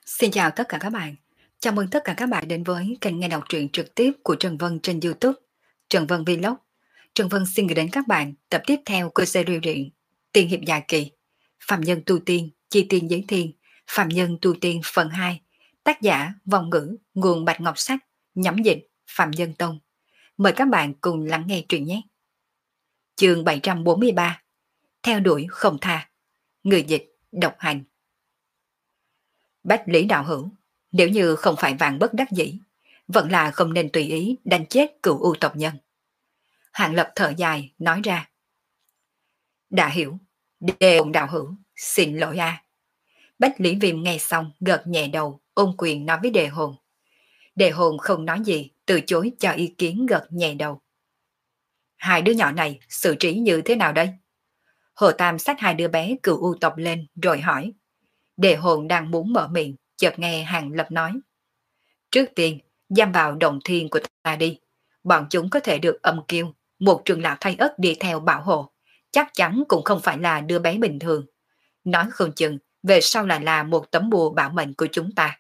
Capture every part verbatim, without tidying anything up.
Xin chào tất cả các bạn. Chào mừng tất cả các bạn đến với kênh nghe đọc truyện trực tiếp của Trần Vân trên YouTube, Trần Vân Vlog. Trần Vân xin gửi đến các bạn tập tiếp theo của series truyện Tiên hiệp dài kỳ, Phạm nhân tu tiên, chi tiên giới thiên, Phạm nhân tu tiên phần hai, tác giả Vong Ngữ, nguồn Bạch Ngọc Sách, nhắm dịch Phạm Nhân Tông. Mời các bạn cùng lắng nghe truyện nhé. Chương bảy trăm bốn mươi ba. Theo đuổi không tha. Người dịch độc hành. Bách Lý đạo hữu, nếu như không phải vạn bất đắc dĩ, vẫn là không nên tùy ý đánh chết cựu u tộc nhân. Hạng Lập thở dài nói ra. Đã hiểu, Đề Hồn đạo hữu, xin lỗi a. Bách Lý Viêm nghe xong gật nhẹ đầu, ôn quyền nói với Đề Hồn. Đề Hồn không nói gì, từ chối cho ý kiến, gật nhẹ đầu. Hai đứa nhỏ này xử trí như thế nào đây? Hồ Tam xách hai đứa bé cựu u tộc lên rồi hỏi. Đề Hồn đang muốn mở miệng, chợt nghe Hạng Lập nói. Trước tiên, giam vào đồng thiên của ta đi. Bọn chúng có thể được âm kiêu, một trường lão thay ất đi theo bảo hộ. Chắc chắn cũng không phải là đứa bé bình thường. Nói không chừng, về sau là là một tấm bùa bảo mệnh của chúng ta.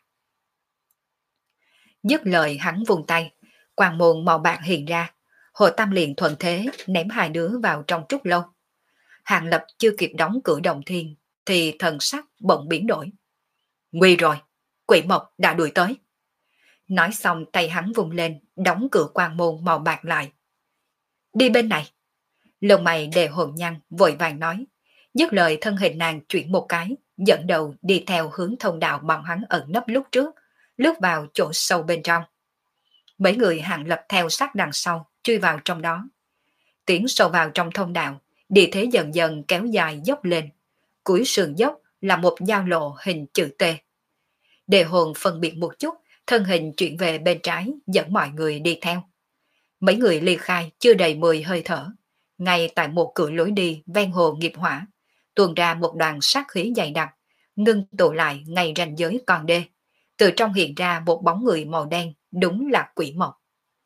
Dứt lời hắn vùng tay, quang môn màu bạc hiện ra. Hồ Tam liền thuận thế ném hai đứa vào trong trúc lâu. Hạng Lập chưa kịp đóng cửa đồng thiên, thì thần sắc bỗng biến đổi. Nguy rồi, quỷ mộc đã đuổi tới. Nói xong tay hắn vùng lên, đóng cửa quan môn màu bạc lại. Đi bên này. Lông mày Đề Hồn nhăn, vội vàng nói. Dứt lời thân hình nàng chuyển một cái, dẫn đầu đi theo hướng thông đạo bọn hắn ẩn nấp lúc trước, lướt vào chỗ sâu bên trong. Mấy người Hạng Lập theo sát đằng sau, truy vào trong đó. Tiến sâu vào trong thông đạo, địa thế dần dần kéo dài dốc lên. Cuối sườn dốc là một giao lộ hình chữ T. Đề Hồn phân biệt một chút, thân hình chuyển về bên trái, dẫn mọi người đi theo. Mấy người ly khai chưa đầy mười hơi thở. Ngay tại một cửa lối đi ven hồ nghiệp hỏa, tuôn ra một đoàn sát khí dày đặc, ngưng tụ lại ngay ranh giới con đê. Từ trong hiện ra một bóng người màu đen, đúng là quỷ mộc.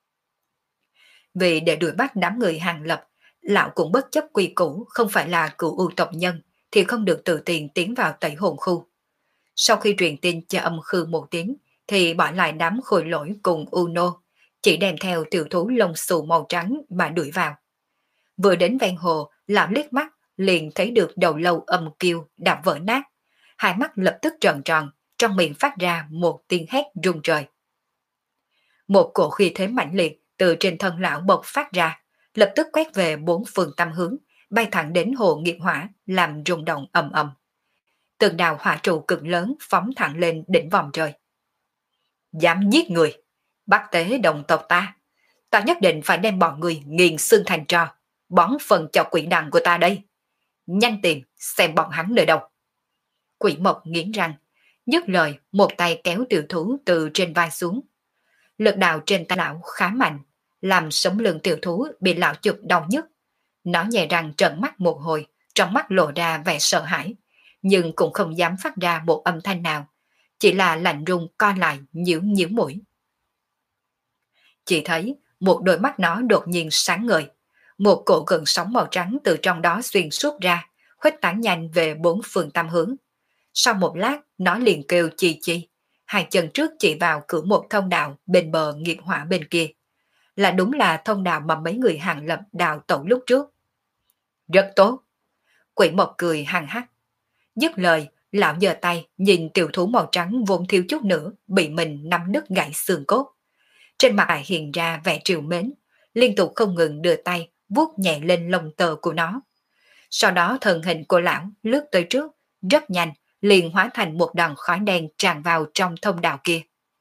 Vì để đuổi bắt đám người Hàng Lập, lão cũng bất chấp quy củ, không phải là cựu ưu tộc nhân, thì không được tự tiền tiến vào tẩy hồn khu. Sau khi truyền tin cho âm khư một tiếng, thì bỏ lại đám khôi lỗi cùng Uno, chỉ đem theo tiểu thú lông xù màu trắng mà đuổi vào. Vừa đến ven hồ, lão liếc mắt, liền thấy được đầu lâu âm kiêu đạp vỡ nát. Hai mắt lập tức tròn tròn, trong miệng phát ra một tiếng hét rung trời. Một cổ khí thế mạnh liệt từ trên thân lão bộc phát ra, lập tức quét về bốn phương tám hướng, bay thẳng đến hồ nghiệp hỏa, làm rung động ầm ầm. Từng đạo hỏa trụ cực lớn phóng thẳng lên đỉnh vòm trời. Dám giết người, bắt tế đồng tộc ta, ta nhất định phải đem bọn người nghiền xương thành tro, bón phần cho quỷ đằng của ta đây. Nhanh tìm xem bọn hắn nơi đâu. Quỷ mộc nghiến răng, dứt lời một tay kéo tiểu thú từ trên vai xuống. Lực đạo trên tay lão khá mạnh, làm sống lưng tiểu thú bị lão chụp đau nhức. Nó nhẹ răng trợn mắt một hồi, trong mắt lộ ra vẻ sợ hãi, nhưng cũng không dám phát ra một âm thanh nào, chỉ là lạnh run co lại nhíu nhíu mũi. Chỉ thấy một đôi mắt nó đột nhiên sáng ngời, một cổ gần sóng màu trắng từ trong đó xuyên suốt ra, khuếch tán nhanh về bốn phương tám hướng. Sau một lát, nó liền kêu chi chi, hai chân trước chỉ vào cửa một thông đạo bên bờ nghiệp hỏa bên kia. Là đúng là thông đạo mà mấy người Hàng Lập đào tẩu lúc trước. Rất tốt. Quỷ mộc cười hằng hắc. Dứt lời, lão giơ tay nhìn tiểu thú màu trắng vốn thiếu chút nữa bị mình nắm nứt gãy xương cốt. Trên mặt hiện ra vẻ trìu mến, liên tục không ngừng đưa tay vuốt nhẹ lên lông tơ của nó. Sau đó thân hình của lão lướt tới trước, rất nhanh, liền hóa thành một đoàn khói đen tràn vào trong thông đạo kia.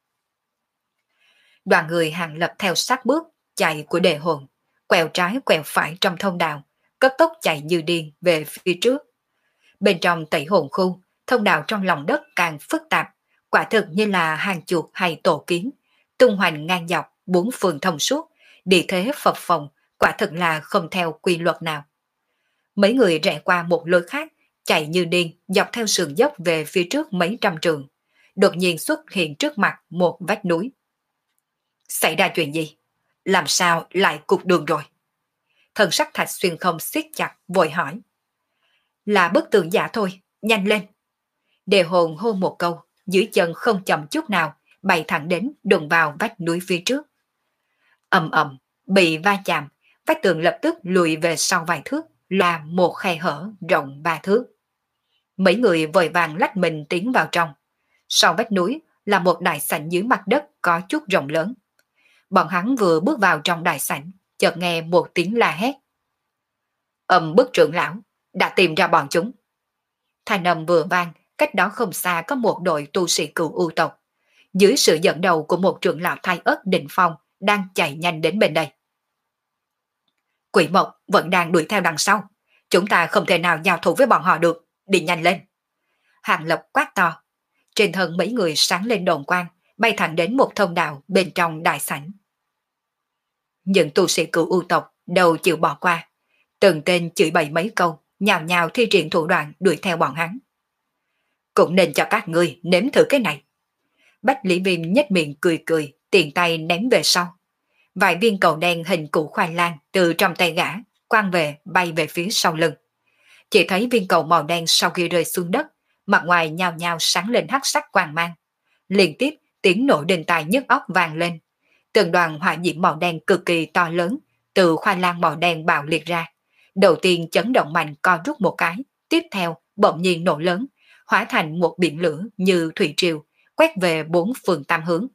Đoàn người Hàng Lập theo sát bước chạy của Đề Hồn, quẹo trái quẹo phải trong thông đạo, cấp tốc chạy như điên về phía trước. Bên trong tẩy hồn khu, thông đạo trong lòng đất càng phức tạp, quả thực như là hàng chuột hay tổ kiến, tung hoành ngang dọc bốn phương thông suốt, địa thế phập phồng, quả thực là không theo quy luật nào. Mấy người rẽ qua một lối khác, chạy như điên dọc theo sườn dốc về phía trước mấy trăm trường, đột nhiên xuất hiện trước mặt một vách núi. Xảy ra chuyện gì? Làm sao lại cục đường rồi? Thần sắc Thạch Xuyên không siết chặt, vội hỏi. Là bức tường giả thôi, nhanh lên. Đề Hồn hô một câu, dưới chân không chậm chút nào, bay thẳng đến đụng vào vách núi phía trước. Ầm ầm, bị va chạm, vách tường lập tức lùi về sau vài thước, là một khe hở rộng ba thước. Mấy người vội vàng lách mình tiến vào trong. Sau vách núi là một đại sảnh dưới mặt đất có chút rộng lớn. Bọn hắn vừa bước vào trong đại sảnh, chợt nghe một tiếng la hét. Âm Bức trưởng lão, đã tìm ra bọn chúng. Thanh âm vừa vang, cách đó không xa có một đội tu sĩ cửu u tộc. Dưới sự dẫn đầu của một trưởng lão thai ớt đỉnh phong, đang chạy nhanh đến bên đây. Quỷ Mộc vẫn đang đuổi theo đằng sau. Chúng ta không thể nào giao thủ với bọn họ được, đi nhanh lên. Hàng Lập quát to. Trên thân mấy người sáng lên đồn quang, bay thẳng đến một thông đạo bên trong đại sảnh. Những tu sĩ cửu u tộc đều chịu bỏ qua. Từng tên chửi bậy mấy câu, nhào nhào thi triển thủ đoạn đuổi theo bọn hắn. Cũng nên cho các ngươi nếm thử cái này. Bách Lý Viêm nhếch miệng cười cười, tiền tay ném về sau. Vài viên cầu đen hình củ khoai lang từ trong tay gã, quăng về bay về phía sau lưng. Chỉ thấy viên cầu màu đen sau khi rơi xuống đất, mặt ngoài nhào nhào sáng lên hắc sắc quang mang. Liên tiếp tiếng nổ đinh tai nhức óc vang lên. Từng đoàn hỏa diễm màu đen cực kỳ to lớn từ khoai lang màu đen bạo liệt ra. Đầu tiên chấn động mạnh co rút một cái, tiếp theo bỗng nhiên nổ lớn, hóa thành một biển lửa như thủy triều, quét về bốn phương tám hướng.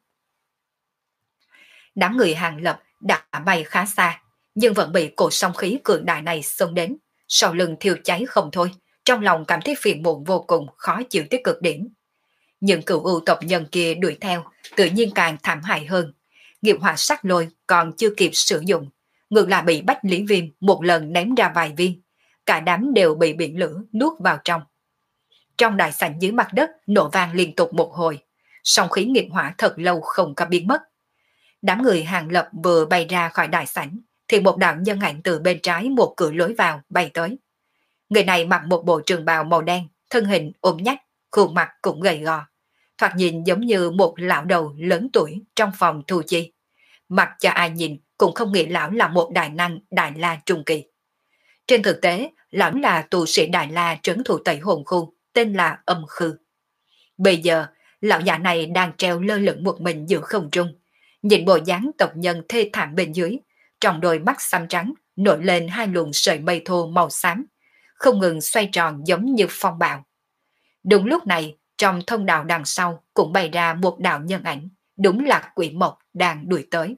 Đám người Hàng Lập đã bay khá xa, nhưng vẫn bị cổ sóng khí cường đại này xông đến, sau lưng thiêu cháy không thôi, trong lòng cảm thấy phiền muộn vô cùng, khó chịu tới cực điểm. Những cửu u tộc nhân kia đuổi theo, tự nhiên càng thảm hại hơn. Nghiệp hỏa sắc lôi còn chưa kịp sử dụng, ngược lại bị Bách Lý Viêm một lần ném ra vài viên, cả đám đều bị biển lửa nuốt vào trong. Trong đại sảnh dưới mặt đất nổ vang liên tục một hồi, sóng khí nghiệp hỏa thật lâu không có biến mất. Đám người Hàng Lập vừa bay ra khỏi đại sảnh, thì một đạo nhân ảnh từ bên trái một cửa lối vào bay tới. Người này mặc một bộ trường bào màu đen, thân hình ôm nhách, khuôn mặt cũng gầy gò, thoạt nhìn giống như một lão đầu lớn tuổi trong phòng thu chi. Mặc cho ai nhìn cũng không nghĩ lão là một đại năng Đại La trung kỳ. Trên thực tế, lão là tu sĩ Đại La trấn thủ Tây Hồn Khu, tên là Âm Khư. Bây giờ, lão già này đang treo lơ lửng một mình giữa không trung, nhìn bộ dáng tộc nhân thê thảm bên dưới, trong đôi mắt xám trắng nổi lên hai luồng sợi mây thô màu xám, không ngừng xoay tròn giống như phong bạo. Đúng lúc này, trong thông đạo đằng sau cũng bày ra một đạo nhân ảnh, đúng là Quỷ Mộc đang đuổi tới.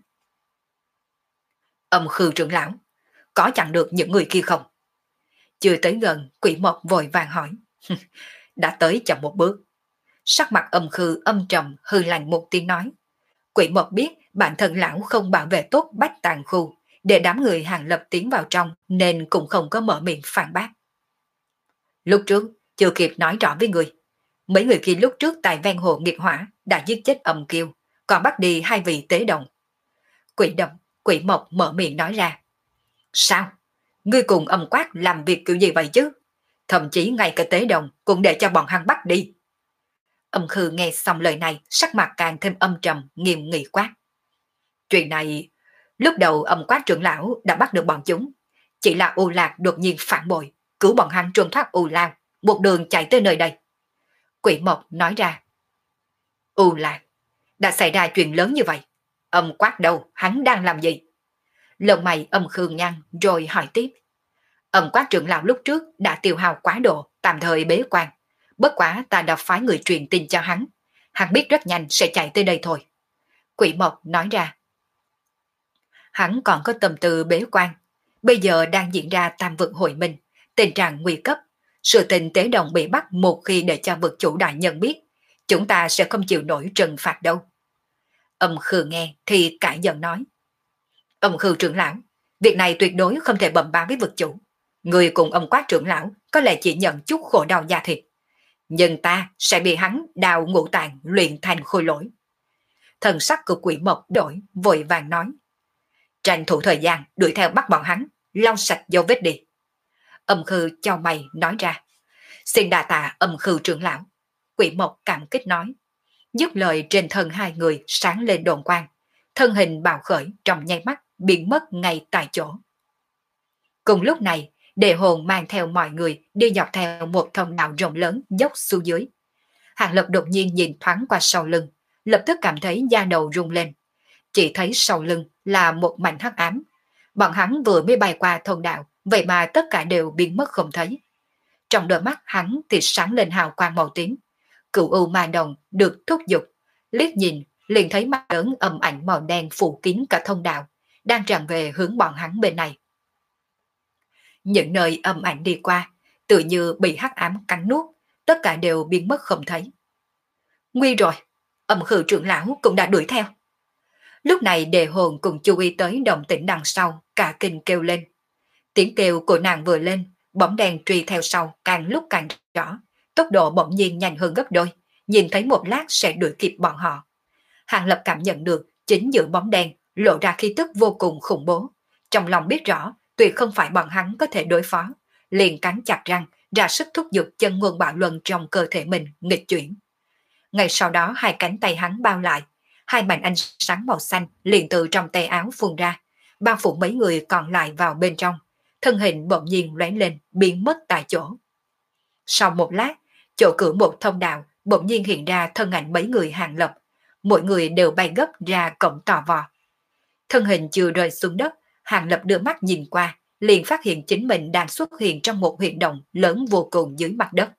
Âm Khư trưởng lão, có chặn được những người kia không? Chưa tới gần, Quỷ Mộc vội vàng hỏi. Đã tới chậm một bước. Sắc mặt Âm Khư âm trầm hư lạnh một tiếng nói. Quỷ Mộc biết bản thân lão không bảo vệ tốt Bách Tàng Khu, để đám người Hàng Lập tiến vào trong nên cũng không có mở miệng phản bác. Lúc trước, chưa kịp nói rõ với người. Mấy người kia lúc trước tại ven hồ nghiệt hỏa đã giết chết Âm Kiêu, còn bắt đi hai vị tế đồng. Quỷ độc, Quỷ Mộc mở miệng nói ra. Sao? Ngươi cùng Âm Quát làm việc kiểu gì vậy chứ? Thậm chí ngay cả tế đồng cũng để cho bọn hắn bắt đi. Âm Khư nghe xong lời này, sắc mặt càng thêm âm trầm, nghiêm nghị quát. Chuyện này, lúc đầu Âm Quát trưởng lão đã bắt được bọn chúng. Chỉ là U Lạc đột nhiên phản bội, cứu bọn hắn trốn thoát U Lao, một đường chạy tới nơi đây. Quỷ Mộc nói ra. U Lạc, đã xảy ra chuyện lớn như vậy. Âm Quát đâu, hắn đang làm gì? Lông mày Âm Khư nhăn rồi hỏi tiếp. Âm Quát trưởng lão lúc trước đã tiêu hao quá độ, tạm thời bế quan. Bất quá ta đã phái người truyền tin cho hắn. Hắn biết rất nhanh sẽ chạy tới đây thôi. Quỷ Mộc nói ra. Hắn còn có tâm tư bế quan. Bây giờ đang diễn ra tam vực hội minh, tình trạng nguy cấp. Sự tình tế đồng bị bắt một khi để cho vực chủ đại nhân biết, chúng ta sẽ không chịu nổi trừng phạt đâu. Âm Khư nghe thì cãi giận nói. Âm Khư trưởng lão, việc này tuyệt đối không thể bẩm báo với vực chủ. Người cùng Âm Quát trưởng lão có lẽ chỉ nhận chút khổ đau da thịt, nhưng ta sẽ bị hắn đào ngũ tạng luyện thành khôi lỗi. Thần sắc của Quỷ Mộc đổi, vội vàng nói. Tranh thủ thời gian đuổi theo bắt bọn hắn, lau sạch dấu vết đi. Âm Khư chau mày nói ra. Xin đà tạ Âm Khư trưởng lão. Quỷ Mộc cảm kích nói. Dứt lời trên thân hai người sáng lên đồn quang, thân hình bạo khởi trong nháy mắt biến mất ngay tại chỗ. Cùng lúc này, Đề Hồn mang theo mọi người đi dọc theo một thông đạo rộng lớn dốc xuống dưới. Hàng Lập đột nhiên nhìn thoáng qua sau lưng, lập tức cảm thấy da đầu rung lên. Chỉ thấy sau lưng là một mảnh hắc ám. Bọn hắn vừa mới bay qua thông đạo, vậy mà tất cả đều biến mất không thấy. Trong đôi mắt hắn thì sáng lên hào quang màu tím. Cửu u ma đồng được thúc giục, liếc nhìn liền thấy mắt lớn âm ảnh màu đen phủ kín cả thông đạo, đang tràn về hướng bọn hắn bên này. Những nơi âm ảnh đi qua, tự như bị hắc ám cắn nuốt, tất cả đều biến mất không thấy. Nguy rồi, âm khư trưởng lão cũng đã đuổi theo. Lúc này Đề Hồn cùng chú ý tới động tĩnh đằng sau, cả kinh kêu lên. Tiếng kêu của nàng vừa lên, bóng đèn truy theo sau càng lúc càng rõ, tốc độ bỗng nhiên nhanh hơn gấp đôi, nhìn thấy một lát sẽ đuổi kịp bọn họ. Hàng Lập cảm nhận được chính giữa bóng đèn lộ ra khí tức vô cùng khủng bố, trong lòng biết rõ tuyệt không phải bọn hắn có thể đối phó, liền cắn chặt răng, ra sức thúc giục chân nguyên bạo luân trong cơ thể mình nghịch chuyển. Ngay sau đó hai cánh tay hắn bao lại, hai mảnh ánh sáng màu xanh liền từ trong tay áo phun ra, bao phủ mấy người còn lại vào bên trong, thân hình bỗng nhiên lóe lên, biến mất tại chỗ. Sau một lát, chỗ cửa một thông đạo bỗng nhiên hiện ra thân ảnh mấy người Hàng Lập, mỗi người đều bay gấp ra cổng tò vò. Thân hình chưa rơi xuống đất, Hàng Lập đưa mắt nhìn qua, liền phát hiện chính mình đang xuất hiện trong một huyệt động lớn vô cùng dưới mặt đất.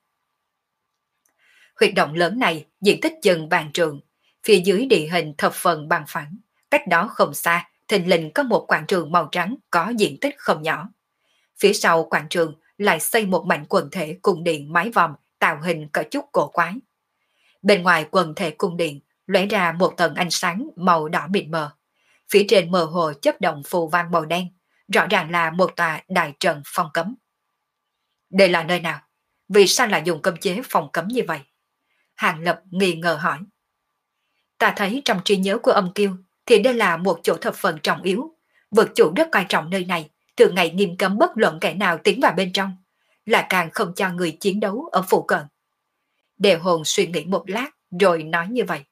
Huyệt động lớn này diện tích chừng vạn trượng, phía dưới địa hình thập phần bằng phẳng, cách đó không xa, thình lình có một quảng trường màu trắng có diện tích không nhỏ. Phía sau quảng trường lại xây một mảnh quần thể cung điện mái vòm tạo hình có chút cổ quái. Bên ngoài quần thể cung điện lóe ra một tầng ánh sáng màu đỏ mịt mờ. Phía trên mờ hồ chớp động phù văn màu đen, rõ ràng là một tòa đại trận phong cấm. Đây là nơi nào? Vì sao lại dùng cấm chế phong cấm như vậy? Hàng Lập nghi ngờ hỏi. Ta thấy trong trí nhớ của âm kiêu thì đây là một chỗ thập phần trọng yếu. Vực chủ rất coi trọng nơi này, thường ngày nghiêm cấm bất luận kẻ nào tiến vào bên trong, là càng không cho người chiến đấu ở phụ cận. Đề Hồn suy nghĩ một lát rồi nói như vậy.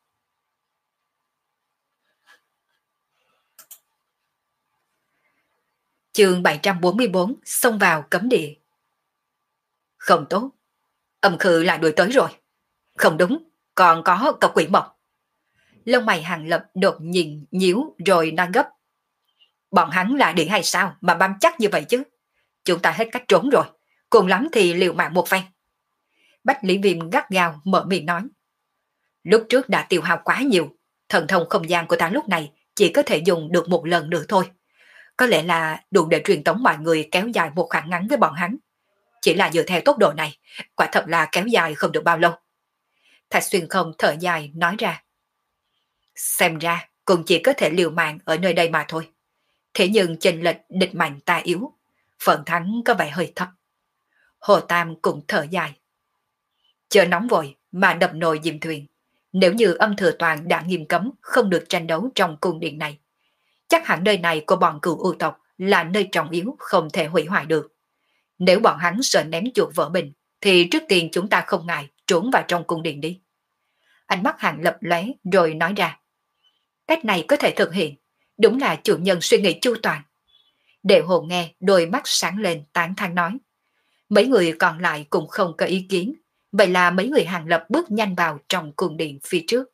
Chương bảy trăm bốn mươi bốn, xông vào cấm địa. Không tốt, âm khư lại đuổi tới rồi. Không đúng, còn có cặp quỷ mộc. Lông mày Hàng Lập đột nhìn nhíu rồi nói gấp. Bọn hắn là điện hay sao mà bám chắc như vậy chứ? Chúng ta hết cách trốn rồi, cùng lắm thì liều mạng một phen. Bách Lý Viêm gắt gao mở miệng nói. Lúc trước đã tiêu hao quá nhiều, thần thông không gian của ta lúc này chỉ có thể dùng được một lần nữa thôi. Có lẽ là đủ để truyền tống mọi người kéo dài một khoảng ngắn với bọn hắn. Chỉ là dựa theo tốc độ này, quả thật là kéo dài không được bao lâu. Thạch Xuyên Không thở dài nói ra. Xem ra cũng chỉ có thể liều mạng ở nơi đây mà thôi. Thế nhưng chênh lệch địch mạnh ta yếu, phần thắng có vẻ hơi thấp. Hồ Tam cũng thở dài. Chờ nóng vội mà đập nồi dìm thuyền. Nếu như âm thừa toàn đã nghiêm cấm không được tranh đấu trong cung điện này, chắc hẳn nơi này của bọn cửu u tộc là nơi trọng yếu không thể hủy hoại được. Nếu bọn hắn sợ ném chuột vỡ bình, thì trước tiên chúng ta không ngại trốn vào trong cung điện đi. Ánh mắt Hàng Lập lóe rồi nói ra. Cách này có thể thực hiện, đúng là chủ nhân suy nghĩ chu toàn. Đệ Hồn nghe đôi mắt sáng lên tán thán nói. Mấy người còn lại cũng không có ý kiến, vậy là mấy người Hàng Lập bước nhanh vào trong cung điện phía trước.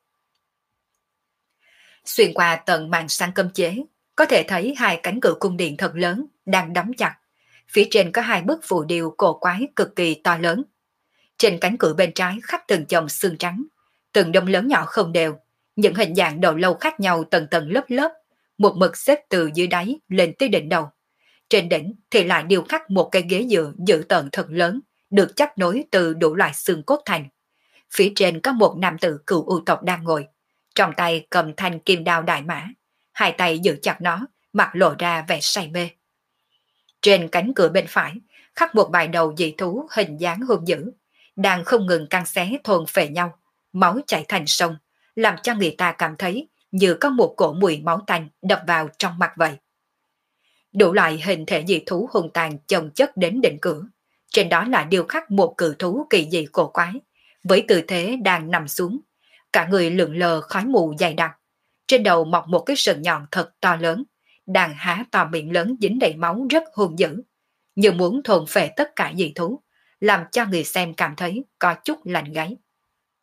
Xuyên qua tầng màn sáng cấm chế, có thể thấy hai cánh cửa cung điện thật lớn đang đóng chặt. Phía trên có hai bức phù điêu cổ quái cực kỳ to lớn. Trên cánh cửa bên trái khắc từng chồng xương trắng, từng đống lớn nhỏ không đều, những hình dạng đầu lâu khác nhau tầng tầng lớp lớp, một mực xếp từ dưới đáy lên tới đỉnh đầu. Trên đỉnh thì lại điêu khắc một cái ghế dựa dự tợn thật lớn, được chấp nối từ đủ loại xương cốt thành. Phía trên có một nam tử cựu u tộc đang ngồi, trong tay cầm thanh kim đao đại mã, hai tay giữ chặt nó, mặt lộ ra vẻ say mê. Trên cánh cửa bên phải khắc một bài đầu dị thú hình dáng hung dữ, đang không ngừng căng xé thôn phệ nhau, máu chảy thành sông, làm cho người ta cảm thấy như có một cổ mùi máu tanh đập vào trong mặt vậy. Đủ loại hình thể dị thú hung tàn chồng chất đến đỉnh cửa, trên đó là điêu khắc một cự thú kỳ dị cổ quái, với tư thế đang nằm xuống, cả người lượn lờ khói mù dày đặc, trên đầu mọc một cái sừng nhọn thật to lớn, đang há to miệng lớn dính đầy máu rất hung dữ, như muốn thôn phệ tất cả dị thú, làm cho người xem cảm thấy có chút lạnh gáy.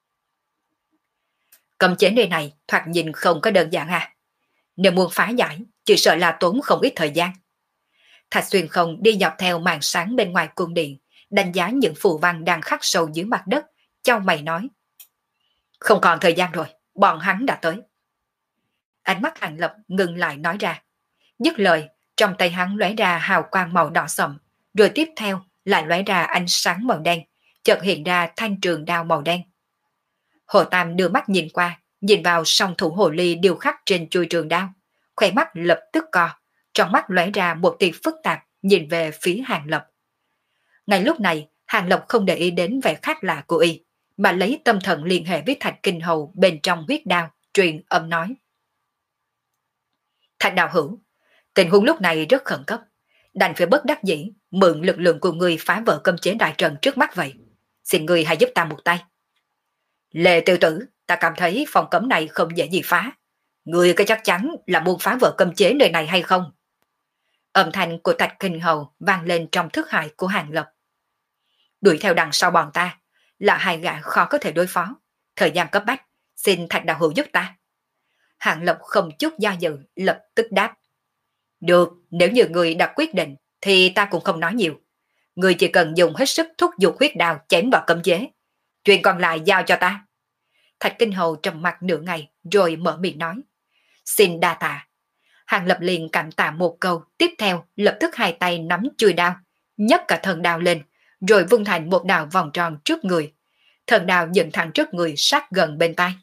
Cấm chế nơi này thoạt nhìn không có đơn giản à. Nếu muốn phá giải, chỉ sợ là tốn không ít thời gian. Thạch Xuyên không đi dọc theo màn sáng bên ngoài cung điện, đánh giá những phù văn đang khắc sâu dưới mặt đất, chau mày nói. Không còn thời gian rồi, bọn hắn đã tới. Ánh mắt Hàng Lập ngừng lại nói ra. Dứt lời, trong tay hắn lóe ra hào quang màu đỏ sậm, rồi tiếp theo lại lóe ra ánh sáng màu đen, chợt hiện ra thanh trường đao màu đen. Hồ Tam đưa mắt nhìn qua, nhìn vào song thủ hồ ly điêu khắc trên chuôi trường đao, khóe mắt lập tức co, trong mắt lóe ra một tia phức tạp nhìn về phía Hàng Lập. Ngay lúc này, Hàng Lập không để ý đến vẻ khác lạ của y, mà lấy tâm thần liên hệ với Thạch Kinh Hầu bên trong huyết đao, truyền âm nói. Thạch đạo hữu, tình huống lúc này rất khẩn cấp, đành phải bất đắc dĩ mượn lực lượng của người phá vỡ cấm chế đại trận trước mắt vậy. Xin người hãy giúp ta một tay. Lệ Tiêu Tử, ta cảm thấy phòng cấm này không dễ gì phá. Người có chắc chắn là muốn phá vỡ cấm chế nơi này hay không? Âm thanh của Thạch Kinh Hầu vang lên trong thức hải của Hàng Lập. Đuổi theo đằng sau bọn ta là hai gã khó có thể đối phó. Thời gian cấp bách, xin Thạch đạo hữu giúp ta. Hàng Lập không chút do dự, lập tức đáp. Được, nếu như người đã quyết định, thì ta cũng không nói nhiều. Người chỉ cần dùng hết sức thúc giục huyết đao chém vào cấm chế. Chuyện còn lại giao cho ta. Thạch Kinh Hầu trầm mặt nửa ngày, rồi mở miệng nói. Xin đa tạ. Hàng Lập liền cảm tạ một câu, tiếp theo lập tức hai tay nắm chuôi đao, nhấc cả thần đao lên, rồi vung thành một đạo vòng tròn trước người. Thần đao dựng thẳng trước người sát gần bên tai.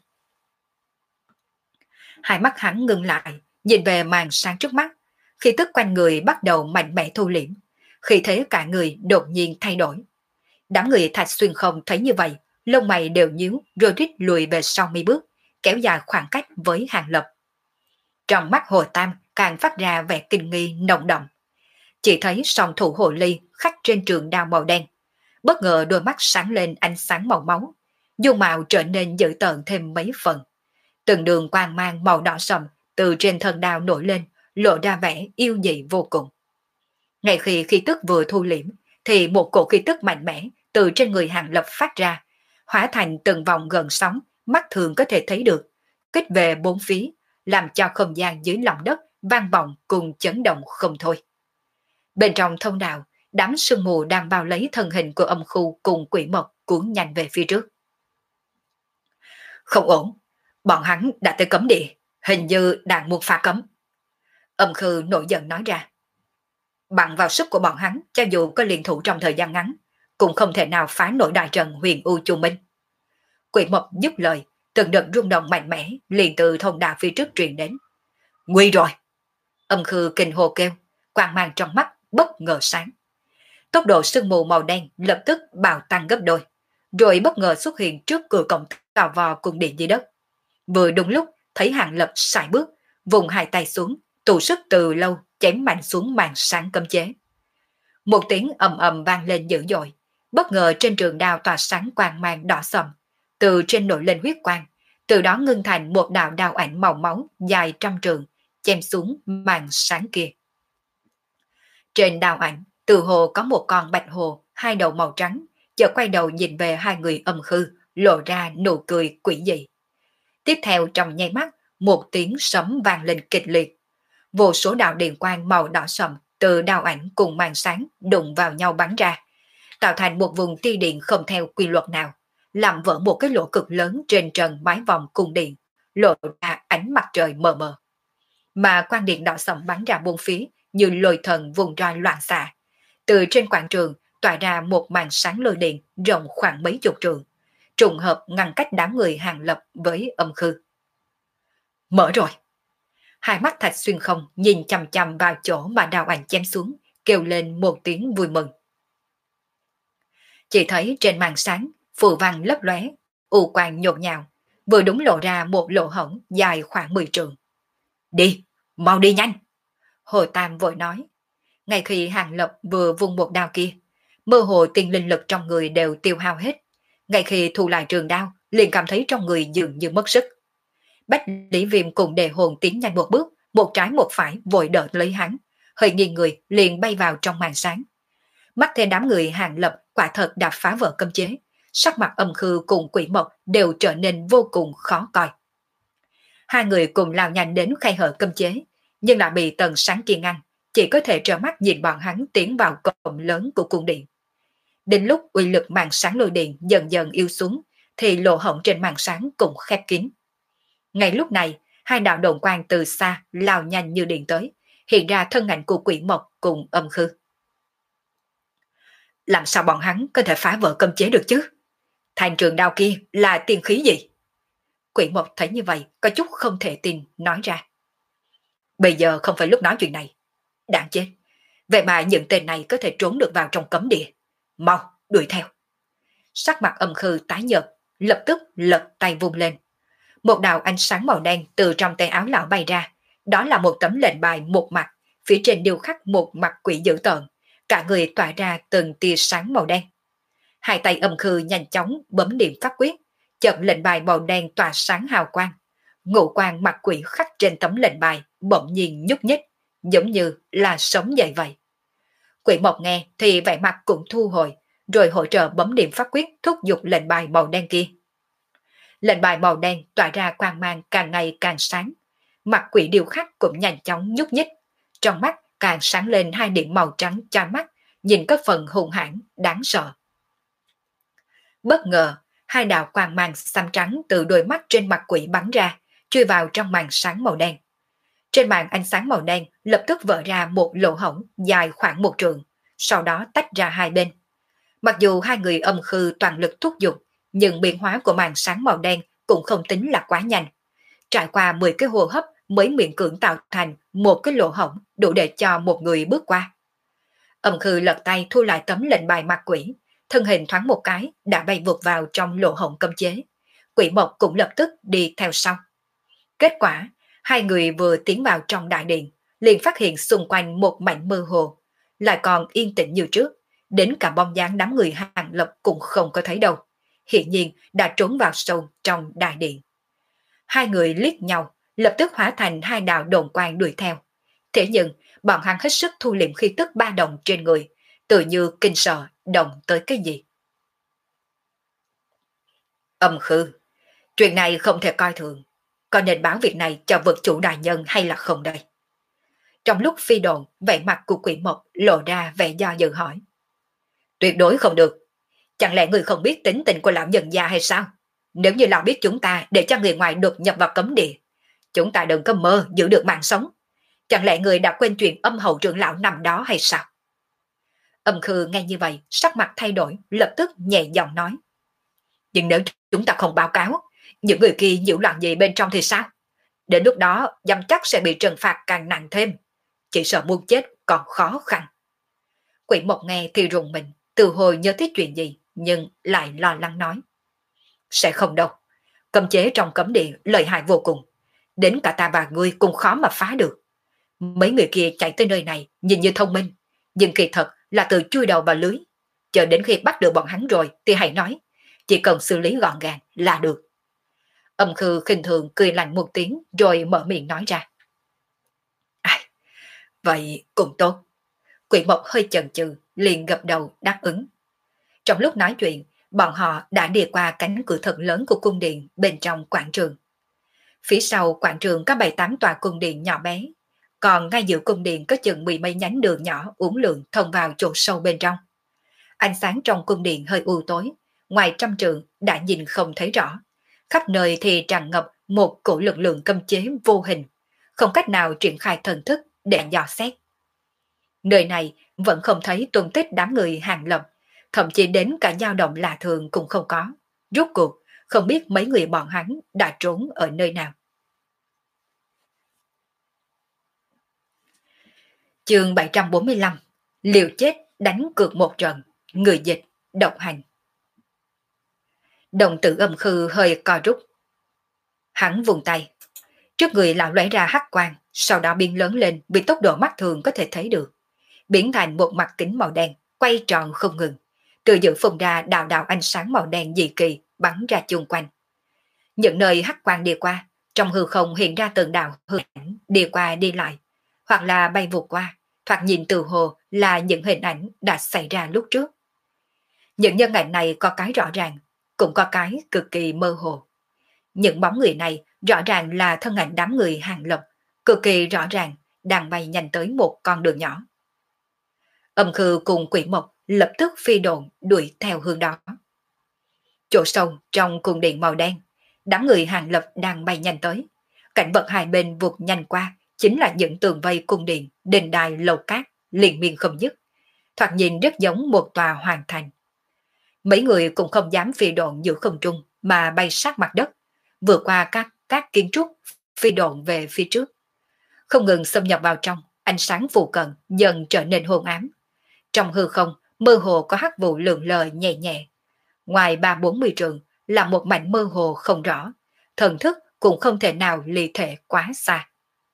Hai mắt hắn ngưng lại, nhìn về màn sáng trước mắt, khi tức quanh người bắt đầu mạnh mẽ thu liễm, khi thế cả người đột nhiên thay đổi. Đám người Thạch Xuyên không thấy như vậy, lông mày đều nhíu rồi rít lùi về sau mấy bước, kéo dài khoảng cách với Hàng Lập. Trong mắt Hồ Tam càng phát ra vẻ kinh nghi nồng đậm. Chỉ thấy song thủ hồ ly khắc trên trường đao màu đen, bất ngờ đôi mắt sáng lên ánh sáng màu máu, dung mạo trở nên dữ tợn thêm mấy phần. Từng đường quang mang màu đỏ sậm từ trên thân đao nổi lên, lộ ra vẻ yêu dị vô cùng. Ngay khi khí tức vừa thu liễm, thì một cổ khí tức mạnh mẽ từ trên người Hàng Lập phát ra, hóa thành từng vòng gần sóng, mắt thường có thể thấy được, kích về bốn phía, làm cho không gian dưới lòng đất vang vọng cùng chấn động không thôi. Bên trong thông đạo, đám sương mù đang bao lấy thân hình của âm khu cùng quỷ mộc cuốn nhanh về phía trước. Không ổn, bọn hắn đã tới cấm địa, hình như đang muốn phá cấm. Âm khư nổi giận nói ra. Bằng vào sức của bọn hắn, cho dù có liên thủ trong thời gian ngắn, cũng không thể nào phá nổi đại trận huyền U Chu Minh. Quỷ mộc dứt lời, từng đợt rung động mạnh mẽ liền từ thông đạo phía trước truyền đến. Nguy rồi! Âm khư kinh hồ kêu, quang mang trong mắt bất ngờ sáng. Tốc độ sương mù màu đen lập tức bạo tăng gấp đôi, rồi bất ngờ xuất hiện trước cửa cổng tàu vò cung điện dưới đất. Vừa đúng lúc thấy Hàng Lập sải bước, vùng hai tay xuống, tụ sức từ lâu chém mạnh xuống màn sáng cấm chế. Một tiếng ầm ầm vang lên dữ dội, bất ngờ trên trường đao tỏa sáng quang mang đỏ sậm, từ trên nổi lên huyết quang, từ đó ngưng thành một đạo đao ảnh màu máu dài trăm trường, chém xuống màn sáng kia. Trên đao ảnh, từ hồ có một con bạch hồ, hai đầu màu trắng, chợt quay đầu nhìn về hai người âm khư, lộ ra nụ cười quỷ dị. Tiếp theo trong nháy mắt, một tiếng sấm vang lên kịch liệt. Vô số đạo điện quang màu đỏ sậm từ đao ảnh cùng màn sáng đụng vào nhau bắn ra, tạo thành một vùng tia điện không theo quy luật nào, làm vỡ một cái lỗ cực lớn trên trần mái vòng cung điện, lộ ra ánh mặt trời mờ mờ. Mà quang điện đỏ sậm bắn ra bốn phía như lôi thần vùng roi loạn xạ. Từ trên quảng trường tỏa ra một màn sáng lôi điện rộng khoảng mấy chục trường, trùng hợp ngăn cách đám người Hàng Lập với âm khư. Mở rồi! Hai mắt Thạch Xuyên không nhìn chằm chằm vào chỗ mà đao ảnh chém xuống, kêu lên một tiếng vui mừng. Chỉ thấy trên màn sáng, phù văn lấp lóe, u quang nhộn nhạo, vừa đúng lộ ra một lỗ hổng dài khoảng mười trượng. Đi, mau đi nhanh! Hồ Tam vội nói. Ngay khi Hàng Lập vừa vung một đao kia, mơ hồ tiên linh lực trong người đều tiêu hao hết. Ngay khi thu lại trường đao, liền cảm thấy trong người dường như mất sức. Bách Lý Viêm cùng Đề Hồn tiến nhanh một bước, một trái một phải vội đỡ lấy hắn, hơi nghiêng người liền bay vào trong màn sáng. Mắt thấy đám người Hàng Lập quả thật đã phá vỡ cấm chế, sắc mặt âm khư cùng quỷ mộc đều trở nên vô cùng khó coi. Hai người cùng lao nhanh đến khe hở cấm chế, nhưng lại bị tầng sáng kia ngăn, chỉ có thể trơ mắt nhìn bọn hắn tiến vào cổng lớn của cung điện. Đến lúc uy lực màn sáng lôi điện dần dần yếu xuống, thì lỗ hổng trên màn sáng cũng khép kín. Ngay lúc này, hai đạo đồn quang từ xa lao nhanh như điện tới, hiện ra thân ảnh của Quỷ Mộc cùng Âm Khư. Làm sao bọn hắn có thể phá vỡ cấm chế được chứ? Thanh trường đao kia là tiên khí gì? Quỷ Mộc thấy như vậy, có chút không thể tin, nói ra. Bây giờ không phải lúc nói chuyện này. Đáng chết, vậy mà những tên này có thể trốn được vào trong cấm địa. Mau, đuổi theo. Sắc mặt Âm Khư tái nhợt, lập tức lật tay vung lên. Một đạo ánh sáng màu đen từ trong tay áo lão bay ra. Đó là một tấm lệnh bài một mặt, phía trên điêu khắc một mặt quỷ dữ tợn, cả người tỏa ra từng tia sáng màu đen. Hai tay Âm Khư nhanh chóng bấm điểm pháp quyết, chợt lệnh bài màu đen tỏa sáng hào quang. Ngũ quang mặt quỷ khắc trên tấm lệnh bài bỗng nhiên nhúc nhích, giống như là sống dậy vậy. Quỷ Mộc nghe thì vẻ mặt cũng thu hồi, rồi hỗ trợ bấm điểm pháp quyết thúc giục lệnh bài màu đen kia. Lệnh bài màu đen tỏa ra quang mang càng ngày càng sáng, mặt quỷ điêu khắc cũng nhanh chóng nhúc nhích, trong mắt càng sáng lên hai điểm màu trắng chói mắt, nhìn có phần hung hãn đáng sợ. Bất ngờ, hai đạo quang mang xám trắng từ đôi mắt trên mặt quỷ bắn ra, chui vào trong màn sáng màu đen. Trên màn ánh sáng màu đen lập tức vỡ ra một lỗ hổng dài khoảng một trượng, sau đó tách ra hai bên. Mặc dù hai người Âm Khư toàn lực thúc giục, nhưng biến hóa của màn sáng màu đen cũng không tính là quá nhanh. Trải qua mười cái hô hấp mới miễn cưỡng tạo thành một cái lỗ hổng đủ để cho một người bước qua. Âm Khư lật tay thu lại tấm lệnh bài mặt quỷ, thân hình thoáng một cái đã bay vụt vào trong lỗ hổng cấm chế. Quỷ Mộc cũng lập tức đi theo sau. Kết quả, hai người vừa tiến vào trong đại điện, liền phát hiện xung quanh một mảnh mơ hồ, lại còn yên tĩnh như trước, đến cả bóng dáng đám người Hàng Lập cũng không có thấy đâu. Hiển nhiên đã trốn vào sâu trong đại điện. Hai người liếc nhau, lập tức hóa thành hai đạo đồn quang đuổi theo. Thế nhưng, bọn hắn hết sức thu liệm khí tức ba đồng trên người, tự như kinh sợ động tới cái gì. Âm Khư, chuyện này không thể coi thường, còn nên báo việc này cho vực chủ đại nhân hay là không đây? Trong lúc phi đồn, vẻ mặt của Quỷ Mộc lộ ra vẻ do dự hỏi. Tuyệt đối không được. Chẳng lẽ người không biết tính tình của lão nhân gia hay sao? Nếu như lão biết chúng ta để cho người ngoài đột nhập vào cấm địa, chúng ta đừng có mơ giữ được mạng sống. Chẳng lẽ người đã quên chuyện âm hậu trưởng lão nằm đó hay sao? Âm Khư nghe như vậy, sắc mặt thay đổi, lập tức nhẹ giọng nói. Nhưng nếu chúng ta không báo cáo, những người kia nhiễu loạn gì bên trong thì sao? Đến lúc đó, dám chắc sẽ bị trừng phạt càng nặng thêm. Chỉ sợ muốn chết còn khó khăn. Quỷ Mộc nghe thì rùng mình, từ hồi nhớ tới chuyện gì, nhưng lại lo lắng nói. Sẽ không đâu. Cấm chế trong cấm địa lợi hại vô cùng. Đến cả ta và ngươi cũng khó mà phá được. Mấy người kia chạy tới nơi này nhìn như thông minh, nhưng kỳ thật là tự chui đầu vào lưới. Chờ đến khi bắt được bọn hắn rồi thì hãy nói, chỉ cần xử lý gọn gàng là được. Âm Khư khinh thường cười lạnh một tiếng rồi mở miệng nói ra. À, vậy cũng tốt. Quỷ Mộc hơi chần chừ, liền gật đầu đáp ứng. Trong lúc nói chuyện, bọn họ đã đi qua cánh cửa thật lớn của cung điện bên trong quảng trường. Phía sau quảng trường có bảy tám tòa cung điện nhỏ bé, còn ngay giữa cung điện có chừng mười mấy nhánh đường nhỏ uốn lượn thông vào chỗ sâu bên trong. Ánh sáng trong cung điện hơi u tối, ngoài trăm trường đã nhìn không thấy rõ. Khắp nơi thì tràn ngập một cổ lực lượng cấm chế vô hình, không cách nào triển khai thần thức để dò xét. Nơi này vẫn không thấy tung tích đám người Hàng Lập, thậm chí đến cả dao động lạ thường cũng không có. Rốt cuộc, không biết mấy người bọn hắn đã trốn ở nơi nào. Chương bảy trăm bốn mươi lăm, liều chết đánh cược một trận, người dịch, độc hành. Đồng tử Âm Khư hơi co rút. Hắn vùng tay. Trước người lão lóe ra hắc quang, sau đó biến lớn lên vì tốc độ mắt thường có thể thấy được. Biến thành một mặt kính màu đen, quay tròn không ngừng. Từ giữa phùng ra đạo đạo ánh sáng màu đen dị kỳ bắn ra chung quanh. Những nơi hắc quang đi qua, trong hư không hiện ra từng đạo hư ảnh đi qua đi lại, hoặc là bay vụt qua, thoạt nhìn từ hồ là những hình ảnh đã xảy ra lúc trước. Những nhân ảnh này có cái rõ ràng, cũng có cái cực kỳ mơ hồ. Những bóng người này Rõ ràng là thân ảnh đám người Hàng Lập, cực kỳ rõ ràng, đang bay nhanh tới một con đường nhỏ. Âm Khư cùng Quỷ Mộc lập tức phi độn đuổi theo hướng đó. Chỗ sâu trong cung điện màu đen, đám người Hàng Lập đang bay nhanh tới. Cảnh vật hai bên vụt nhanh qua, chính là những tường vây cung điện, đền đài lầu cát, liên miên không dứt. Thoạt nhìn rất giống một tòa hoàn thành. Mấy người cũng không dám phi độn giữa không trung, mà bay sát mặt đất, vượt qua các các kiến trúc, phi độn về phía trước. Không ngừng xâm nhập vào trong, ánh sáng phụ cận dần trở nên hôn ám. Trong hư không, mơ hồ có hắc vụ lượn lờ nhẹ nhẹ. Ngoài ba bốn mươi trường là một mảnh mơ hồ không rõ, thần thức cũng không thể nào ly thể quá xa.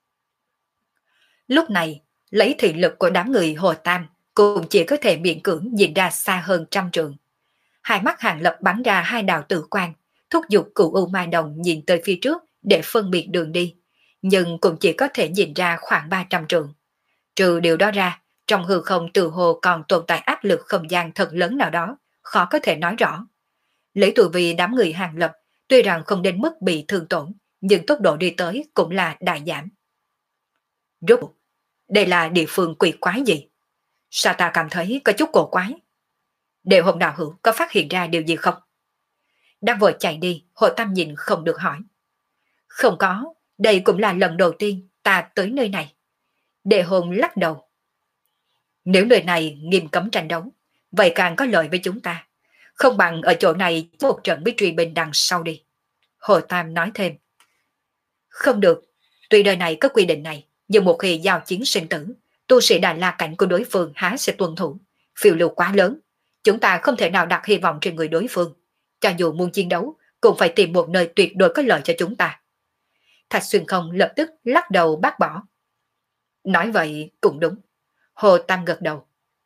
Lúc này, lấy thị lực của đám người Hồ Tam cũng chỉ có thể miễn cưỡng nhìn ra xa hơn trăm trường. Hai mắt Hàng Lập bắn ra hai đạo tử quang, thúc giục Cửu U Ma Đồng nhìn tới phía trước để phân biệt đường đi, nhưng cũng chỉ có thể nhìn ra khoảng ba trăm trường. Trừ điều đó ra, trong hư không từ hồ còn tồn tại áp lực không gian thật lớn nào đó, khó có thể nói rõ. Lấy tuổi vì đám người Hàng Lập, tuy rằng không đến mức bị thương tổn, nhưng tốc độ đi tới cũng là đại giảm. Rốt cuộc, đây là địa phương quỷ quái gì? Sao ta cảm thấy có chút cổ quái? Đều Hồng Đạo Hữu có phát hiện ra điều gì không? Đang vội chạy đi, Hồ Tam nhìn không được hỏi. Không có, đây cũng là lần đầu tiên ta tới nơi này. Đệ Hồn lắc đầu. Nếu nơi này nghiêm cấm tranh đấu, vậy càng có lợi với chúng ta. Không bằng ở chỗ này một trận với truy binh đằng sau đi. Hồ Tam nói thêm. Không được, tuy nơi này có quy định này, nhưng một khi giao chiến sinh tử, tu sĩ Đà La cảnh của đối phương há sẽ tuân thủ. Phiêu lưu quá lớn, chúng ta không thể nào đặt hy vọng trên người đối phương. Cho dù muốn chiến đấu, cũng phải tìm một nơi tuyệt đối có lợi cho chúng ta. Thạch Xuyên Không lập tức lắc đầu bác bỏ. Nói vậy cũng đúng. Hồ Tam gật đầu.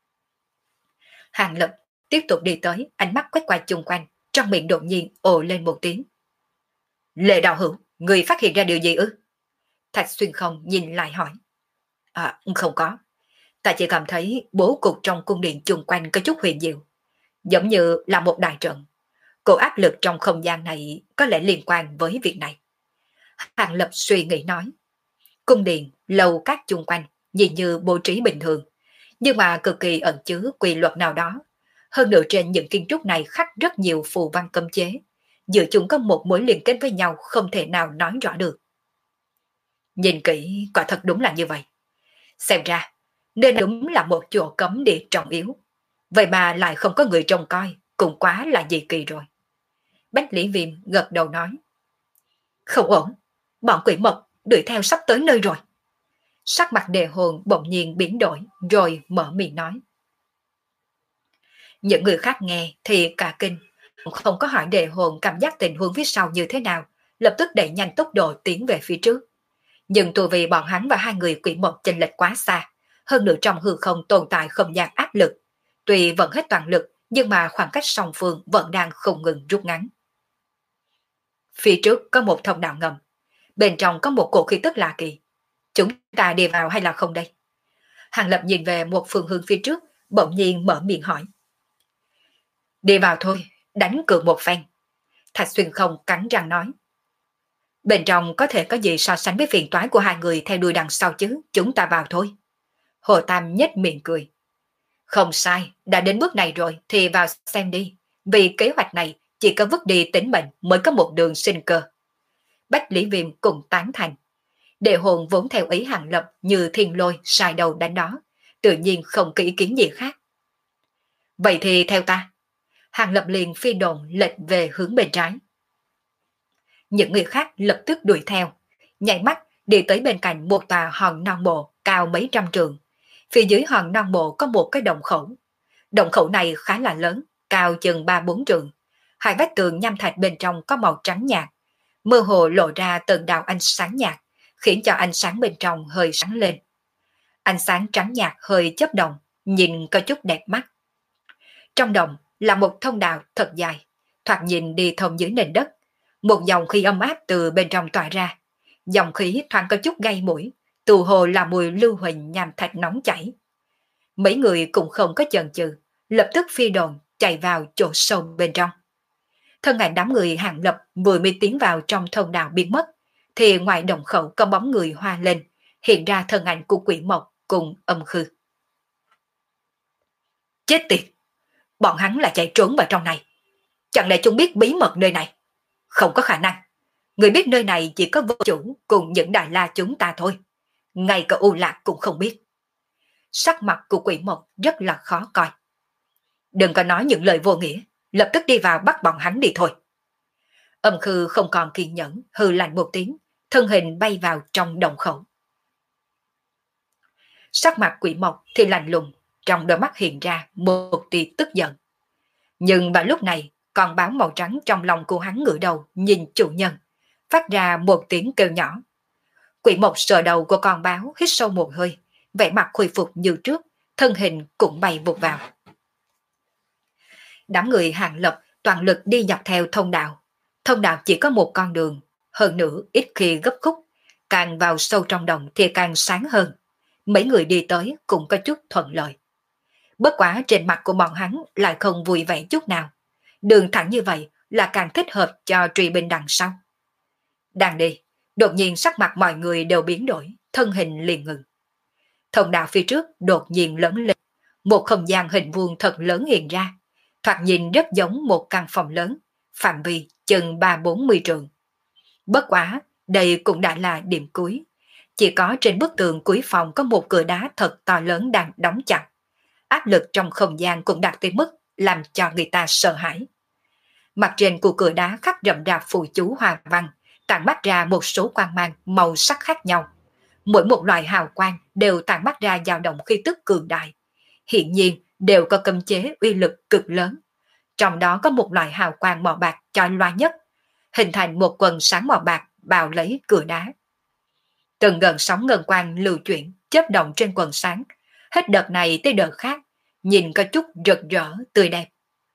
Hàng Lập tiếp tục đi tới, ánh mắt quét qua chung quanh, trong miệng đột nhiên ồ lên một tiếng. Lệ Đạo Hữu, người phát hiện ra điều gì ư? Thạch Xuyên Không nhìn lại hỏi. À, không có. Ta chỉ cảm thấy bố cục trong cung điện chung quanh có chút huyền diệu, giống như là một đại trận. Cô áp lực trong không gian này có lẽ liên quan với việc này. Hàng Lập suy nghĩ nói. Cung điện, lầu các chung quanh, nhìn như bố trí bình thường, nhưng mà cực kỳ ẩn chứa quy luật nào đó. Hơn nữa trên những kiến trúc này khắc rất nhiều phù văn cấm chế, giữa chúng có một mối liên kết với nhau không thể nào nói rõ được. Nhìn kỹ, quả thật đúng là như vậy. Xem ra, nơi này đúng là một chỗ cấm địa trọng yếu. Vậy mà lại không có người trông coi, cũng quá là dị kỳ rồi. Bách Lý Viêm gật đầu nói. Không ổn, bọn quỷ mộc đuổi theo sắp tới nơi rồi. Sắc mặt Đề Hồn bỗng nhiên biến đổi, rồi mở miệng nói. Những người khác nghe thì cả kinh, không có hỏi Đề Hồn cảm giác tình huống phía sau như thế nào, lập tức đẩy nhanh tốc độ tiến về phía trước. Nhưng tù vì bọn hắn và hai người quỷ mộc chênh lệch quá xa, hơn nữa trong hư không tồn tại không gian áp lực. Tuy vẫn hết toàn lực, nhưng mà khoảng cách song phương vẫn đang không ngừng rút ngắn. Phía trước có một thông đạo ngầm, bên trong có một cổ khí tức lạ kỳ. Chúng ta đi vào hay là không đây? Hàng Lập nhìn về một phương hướng phía trước, bỗng nhiên mở miệng hỏi. Đi vào thôi, đánh cược một phen. Thạch Xuyên Không cắn răng nói. Bên trong có thể có gì so sánh với phiền toái của hai người theo đuôi đằng sau chứ, chúng ta vào thôi. Hồ Tam nhếch miệng cười. Không sai, đã đến bước này rồi thì vào xem đi, vì kế hoạch này chỉ có vứt đi tính mệnh mới có một đường sinh cơ. Bách Lý Viêm cùng tán thành. Đệ Hồn vốn theo ý Hàng Lập như thiên lôi sai đầu đánh đó, tự nhiên không có ý kiến gì khác. Vậy thì theo ta. Hàng Lập liền phi đồn lệch về hướng bên trái. Những người khác lập tức đuổi theo, nhảy mắt đi tới bên cạnh một tòa hòn non bộ cao mấy trăm trường. Phía dưới hòn non bộ có một cái động khẩu. Động khẩu này khá là lớn, cao chừng ba bốn trường. Hai vách tường nham thạch bên trong có màu trắng nhạt, mơ hồ lộ ra từng đạo ánh sáng nhạt, khiến cho ánh sáng bên trong hơi sáng lên. Ánh sáng trắng nhạt hơi chớp động, nhìn có chút đẹp mắt. Trong động là một thông đạo thật dài, thoạt nhìn đi thông dưới nền đất. Một dòng khí ấm áp từ bên trong tỏa ra. Dòng khí thoáng có chút gây mũi, từ hồ là mùi lưu huỳnh nham thạch nóng chảy. Mấy người cũng không có chần chừ, lập tức phi đồn chạy vào chỗ sâu bên trong. Thân ảnh đám người Hàng Lập vừa mới tiến vào trong thông đạo biến mất, thì ngoài đồng khẩu có bóng người hoa lên, hiện ra thân ảnh của Quỷ Mộc cùng Âm Khư. Chết tiệt! Bọn hắn là chạy trốn vào trong này. Chẳng lẽ chúng biết bí mật nơi này? Không có khả năng. Người biết nơi này chỉ có vô chủ cùng những đại la chúng ta thôi. Ngay cả U Lạc cũng không biết. Sắc mặt của Quỷ Mộc rất là khó coi. Đừng có nói những lời vô nghĩa, lập tức đi vào bắt bọn hắn đi thôi. Âm Khư không còn kiên nhẫn, hừ lạnh một tiếng, thân hình bay vào trong đồng khẩu. Sắc mặt Quỷ Mộc thì lạnh lùng, trong đôi mắt hiện ra một tia tức giận. Nhưng vào lúc này, con báo màu trắng trong lòng của hắn ngửa đầu nhìn chủ nhân, phát ra một tiếng kêu nhỏ. Quỷ Mộc sờ đầu của con báo, hít sâu một hơi, vẻ mặt khôi phục như trước, thân hình cũng bay vụt vào. Đám người Hàng Lập toàn lực đi dọc theo thông đạo. Thông đạo chỉ có một con đường, hơn nữa ít khi gấp khúc, càng vào sâu trong đồng thì càng sáng hơn. Mấy người đi tới cũng có chút thuận lợi. Bất quá trên mặt của bọn hắn lại không vui vẻ chút nào. Đường thẳng như vậy là càng thích hợp cho truy binh đằng sau. Đang đi, đột nhiên sắc mặt mọi người đều biến đổi, thân hình liền ngừng. Thông đạo phía trước đột nhiên lớn lên, một không gian hình vuông thật lớn hiện ra, thoạt nhìn rất giống một căn phòng lớn, phạm vi chừng ba bốn mươi trượng. Bất quá, đây cũng đã là điểm cuối. Chỉ có trên bức tường cuối phòng có một cửa đá thật to lớn đang đóng chặt. Áp lực trong không gian cũng đạt tới mức làm cho người ta sợ hãi. Mặt trên của cửa đá khắc rậm rạp phù chú hoa văn, tản mắt ra một số quang mang màu sắc khác nhau. Mỗi một loại hào quang đều tản mắt ra dao động khí tức cường đại. Hiện nhiên đều có cấm chế uy lực cực lớn. Trong đó có một loại hào quang màu bạc chói loa nhất, hình thành một quần sáng màu bạc bao lấy cửa đá. Từng gần sóng ngân quang lưu chuyển, chớp động trên quần sáng, hết đợt này tới đợt khác, nhìn có chút rực rỡ, tươi đẹp.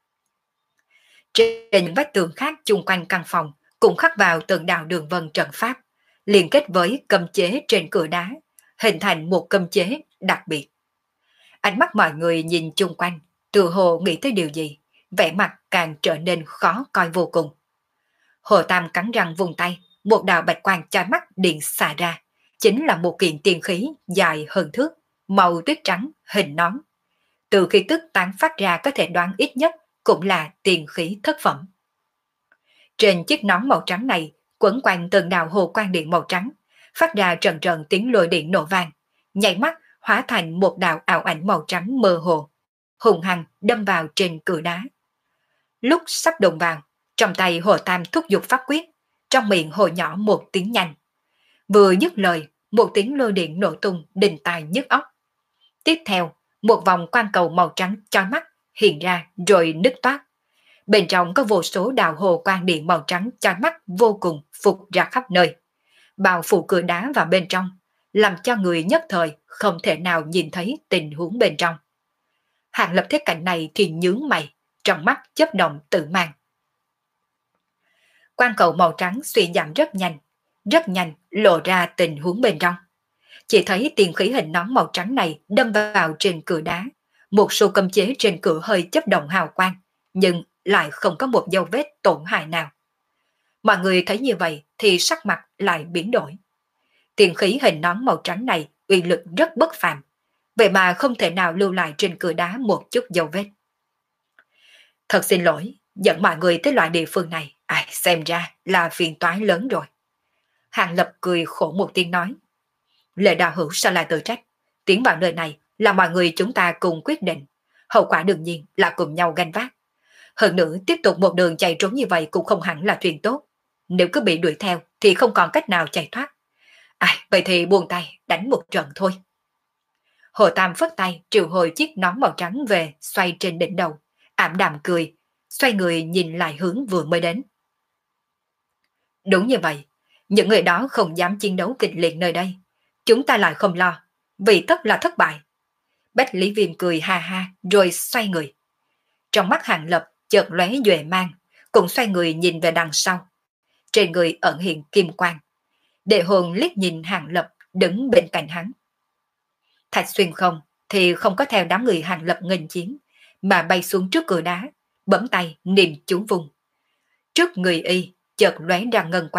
Trên những vách tường khác chung quanh căn phòng cũng khắc vào từng đạo đường vân trận pháp, liên kết với cấm chế trên cửa đá, hình thành một cấm chế đặc biệt. Ánh mắt mọi người nhìn chung quanh, tự hồ nghĩ tới điều gì, vẻ mặt càng trở nên khó coi vô cùng. Hồ Tam cắn răng vùng tay, một đạo bạch quang chói mắt điện xả ra, chính là một kiện tiên khí dài hơn thước, màu tuyết trắng, hình nón. Từ khi tức tán phát ra có thể đoán ít nhất cũng là tiên khí thất phẩm. Trên chiếc nón màu trắng này quấn quanh từng đạo hồ quang điện màu trắng, phát ra trận trận tiếng lôi điện nổ vang, nhảy mắt hóa thành một đạo ảo ảnh màu trắng mơ hồ, hùng hăng đâm vào trên cửa đá. Lúc sắp đụng vào, trong tay Hồ Tam thúc giục pháp quyết, trong miệng hồ nhỏ một tiếng nhanh. Vừa dứt lời, một tiếng lôi điện nổ tung đình tai nhức óc. Tiếp theo, một vòng quang cầu màu trắng chói mắt hiện ra rồi nứt toát. Bên trong có vô số đạo hồ quang điện màu trắng chói mắt vô cùng phục ra khắp nơi, bao phủ cửa đá vào bên trong, làm cho người nhất thời không thể nào nhìn thấy tình huống bên trong. Hàng Lập thấy cảnh này thì nhướng mày, trong mắt chớp động tự mang. Quang cầu màu trắng suy giảm rất nhanh, rất nhanh lộ ra tình huống bên trong. Chỉ thấy tiền khí hình nón màu trắng này đâm vào trên cửa đá, một số cấm chế trên cửa hơi chớp động hào quang, nhưng lại không có một dấu vết tổn hại nào. Mọi người thấy như vậy thì sắc mặt lại biến đổi. Tiền khí hình nón màu trắng này uy lực rất bất phàm, vậy mà không thể nào lưu lại trên cửa đá một chút dấu vết. Thật xin lỗi, dẫn mọi người tới loại địa phương này, ai xem ra là phiền toái lớn rồi. Hàng Lập cười khổ một tiếng nói. Lệ đạo hữu sao lại tự trách, tiến vào nơi này là mọi người chúng ta cùng quyết định, hậu quả đương nhiên là cùng nhau gánh vác. Hơn nữa tiếp tục một đường chạy trốn như vậy cũng không hẳn là chuyện tốt, nếu cứ bị đuổi theo thì không còn cách nào chạy thoát. Ai, vậy thì buông tay đánh một trận thôi. Hồ Tam phất tay triệu hồi chiếc nón màu trắng về xoay trên đỉnh đầu, ảm đạm cười, xoay người nhìn lại hướng vừa mới đến. Đúng như vậy, những người đó không dám chiến đấu kịch liệt nơi đây, chúng ta lại không lo, vì tất là thất bại. Bách Lý Viêm cười ha ha rồi xoay người. Trong mắt Hàng Lập chợt lóe duệ mang, cũng xoay người nhìn về đằng sau. Trên người ẩn hiện kim quang. Đệ hồn liếc nhìn Hàng Lập đứng bên cạnh hắn. Thạch Xuyên không thì không có theo đám người Hàng Lập nghênh chiến, mà bay xuống trước cửa đá, bấm tay niệm chú vùng. Trước người y chợt lóe ra ngân quang,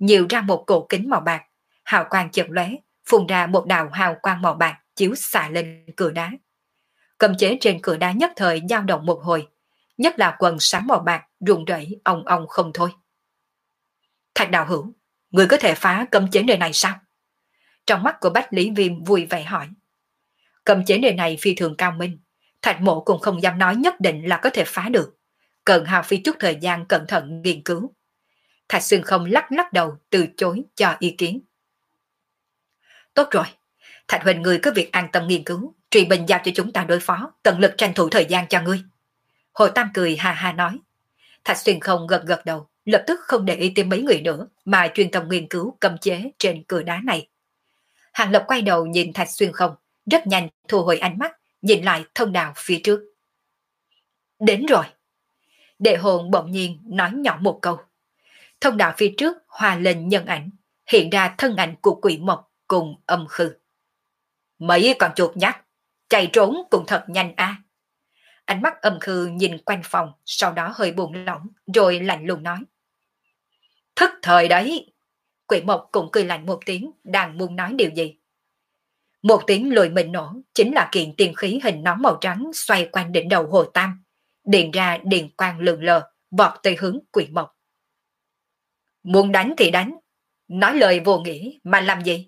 nhiều ra một cổ kính màu bạc, hào quang chợt lóe, phun ra một đạo hào quang màu bạc chiếu xạ lên cửa đá. Cấm chế trên cửa đá nhất thời dao động một hồi, nhất là quần sáng màu bạc rung rẩy ong ong không thôi. Thạch đạo hữu, người có thể phá cấm chế nơi này sao? Trong mắt của Bách Lý Viêm vui vẻ hỏi. Cấm chế nơi này phi thường cao minh, Thạch mộ cũng không dám nói nhất định là có thể phá được, cần hao phí chút thời gian cẩn thận nghiên cứu. Thạch Xuyên không lắc lắc đầu từ chối cho ý kiến. Tốt rồi, Thạch huynh người có việc an tâm nghiên cứu, Trùy Bình giao cho chúng ta đối phó, tận lực tranh thủ thời gian cho ngươi. Hồ Tam cười hà hà nói. Thạch Xuyên không gật gật đầu, lập tức không để ý tới mấy người nữa mà chuyên tâm nghiên cứu cấm chế trên cửa đá này. Hàng Lập quay đầu nhìn Thạch Xuyên không, rất nhanh thu hồi ánh mắt, nhìn lại thông đạo phía trước. Đến rồi. Đệ hồn bỗng nhiên nói nhỏ một câu. Thông đạo phía trước hòa lên nhân ảnh, hiện ra thân ảnh của quỷ mộc cùng âm khư. Mấy con chuột nhắt, chạy trốn cũng thật nhanh a. À. Ánh mắt âm khư nhìn quanh phòng, sau đó hơi buồn lỏng, rồi lạnh lùng nói. Thức thời đấy. Quỷ mộc cũng cười lạnh một tiếng, đang muốn nói điều gì. Một tiếng lùi mình nổ, chính là kiện tiên khí hình nón màu trắng xoay quanh đỉnh đầu Hồ Tam, điện ra điện quang lượn lờ, vọt tới hướng quỷ mộc. Muốn đánh thì đánh, nói lời vô nghĩa mà làm gì?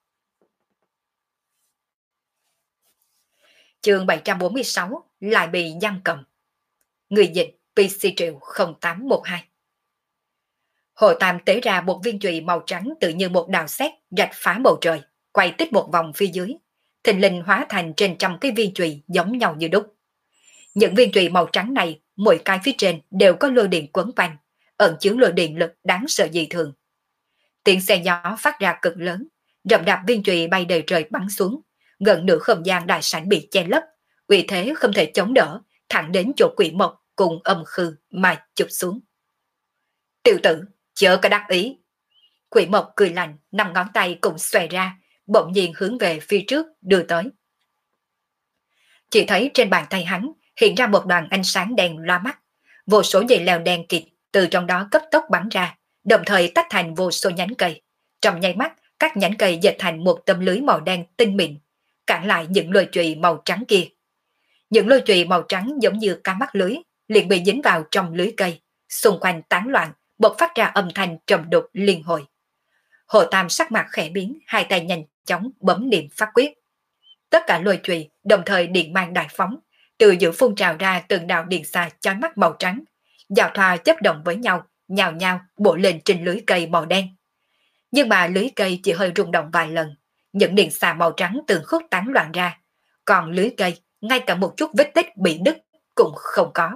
Chương bảy trăm bốn mươi sáu lại bị giam cầm. Người dịch pê xê Triệu không tám một hai. Hồ Tam tế ra một viên chùy màu trắng tự như một đào sét rạch phá bầu trời, quay tích một vòng phía dưới, thình lình hóa thành trên trăm cái viên chùy giống nhau như đúc. Những viên chùy màu trắng này, mỗi cái phía trên đều có lôi điện quấn quanh, ẩn chứa lôi điện lực đáng sợ dị thường. Tiếng xe gió phát ra cực lớn, rậm rạp viên chùy bay đầy trời bắn xuống, gần nửa không gian đại sảnh bị che lấp, vì thế không thể chống đỡ, thẳng đến chỗ quỷ mộc cùng âm khư mà chụp xuống. Tiểu tử, chớ có đắc ý. Quỷ mộc cười lạnh, năm ngón tay cũng xòe ra, bỗng nhiên hướng về phía trước đưa tới. Chỉ thấy trên bàn tay hắn hiện ra một đoàn ánh sáng đen loa mắt, vô số dây leo đen kịt từ trong đó cấp tốc bắn ra, đồng thời tách thành vô số nhánh cây. Trong nháy mắt, các nhánh cây dệt thành một tấm lưới màu đen tinh mịn, cản lại những lôi chùy màu trắng kia. Những lôi chùy màu trắng giống như cá mắt lưới, liền bị dính vào trong lưới cây, xung quanh tán loạn, bộc phát ra âm thanh trầm đục liên hồi. Hồ Tam sắc mặt khẽ biến, hai tay nhanh chóng bấm niệm pháp quyết. Tất cả lôi chùy đồng thời điện mang đại phóng, từ giữa phun trào ra từng đạo điện xà chói mắt màu trắng, giao thoa chấp động với nhau, nhào nhào bổ lên trên lưới cây màu đen. Nhưng mà lưới cây chỉ hơi rung động vài lần, những điện xà màu trắng từng khúc tán loạn ra, còn lưới cây ngay cả một chút vết tích bị đứt cũng không có.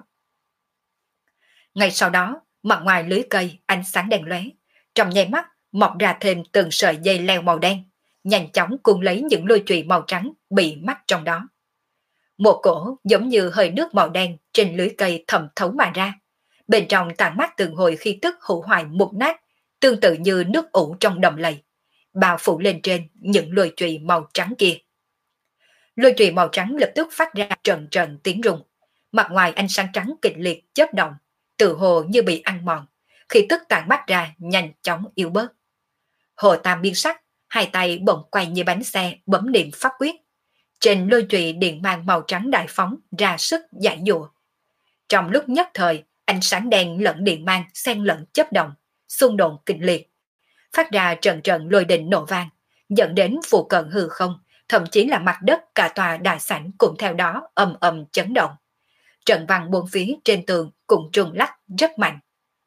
Ngay sau đó, mặt ngoài lưới cây ánh sáng đèn lóe, trong nháy mắt mọc ra thêm từng sợi dây leo màu đen, nhanh chóng cuốn lấy những lôi chùy màu trắng bị mắc trong đó. Một cổ giống như hơi nước màu đen trên lưới cây thẩm thấu mà ra, bên trong tản mát từng hồi khí tức hủ hoại mục nát, tương tự như nước ủ trong đầm lầy, bao phủ lên trên những lôi chùy màu trắng kia. Lôi chùy màu trắng lập tức phát ra trần trần tiếng rung, mặt ngoài ánh sáng trắng kịch liệt chớp động, tự hồ như bị ăn mòn, khí tức tản mát ra nhanh chóng yếu bớt. Hồ Tam biến sắc, hai tay bỗng quay như bánh xe bấm niệm pháp quyết. Trên lôi chùy điện mang màu trắng đại phóng ra sức giải dụa. Trong lúc nhất thời, ánh sáng đen lẫn điện mang xen lẫn chớp động, xung đột kịch liệt, phát ra trận trận lôi đình nổ vang, dẫn đến phụ cận hư không, thậm chí là mặt đất cả tòa đại sảnh cũng theo đó ầm ầm chấn động. Trận văn bốn phía trên tường cũng trùng lắc rất mạnh.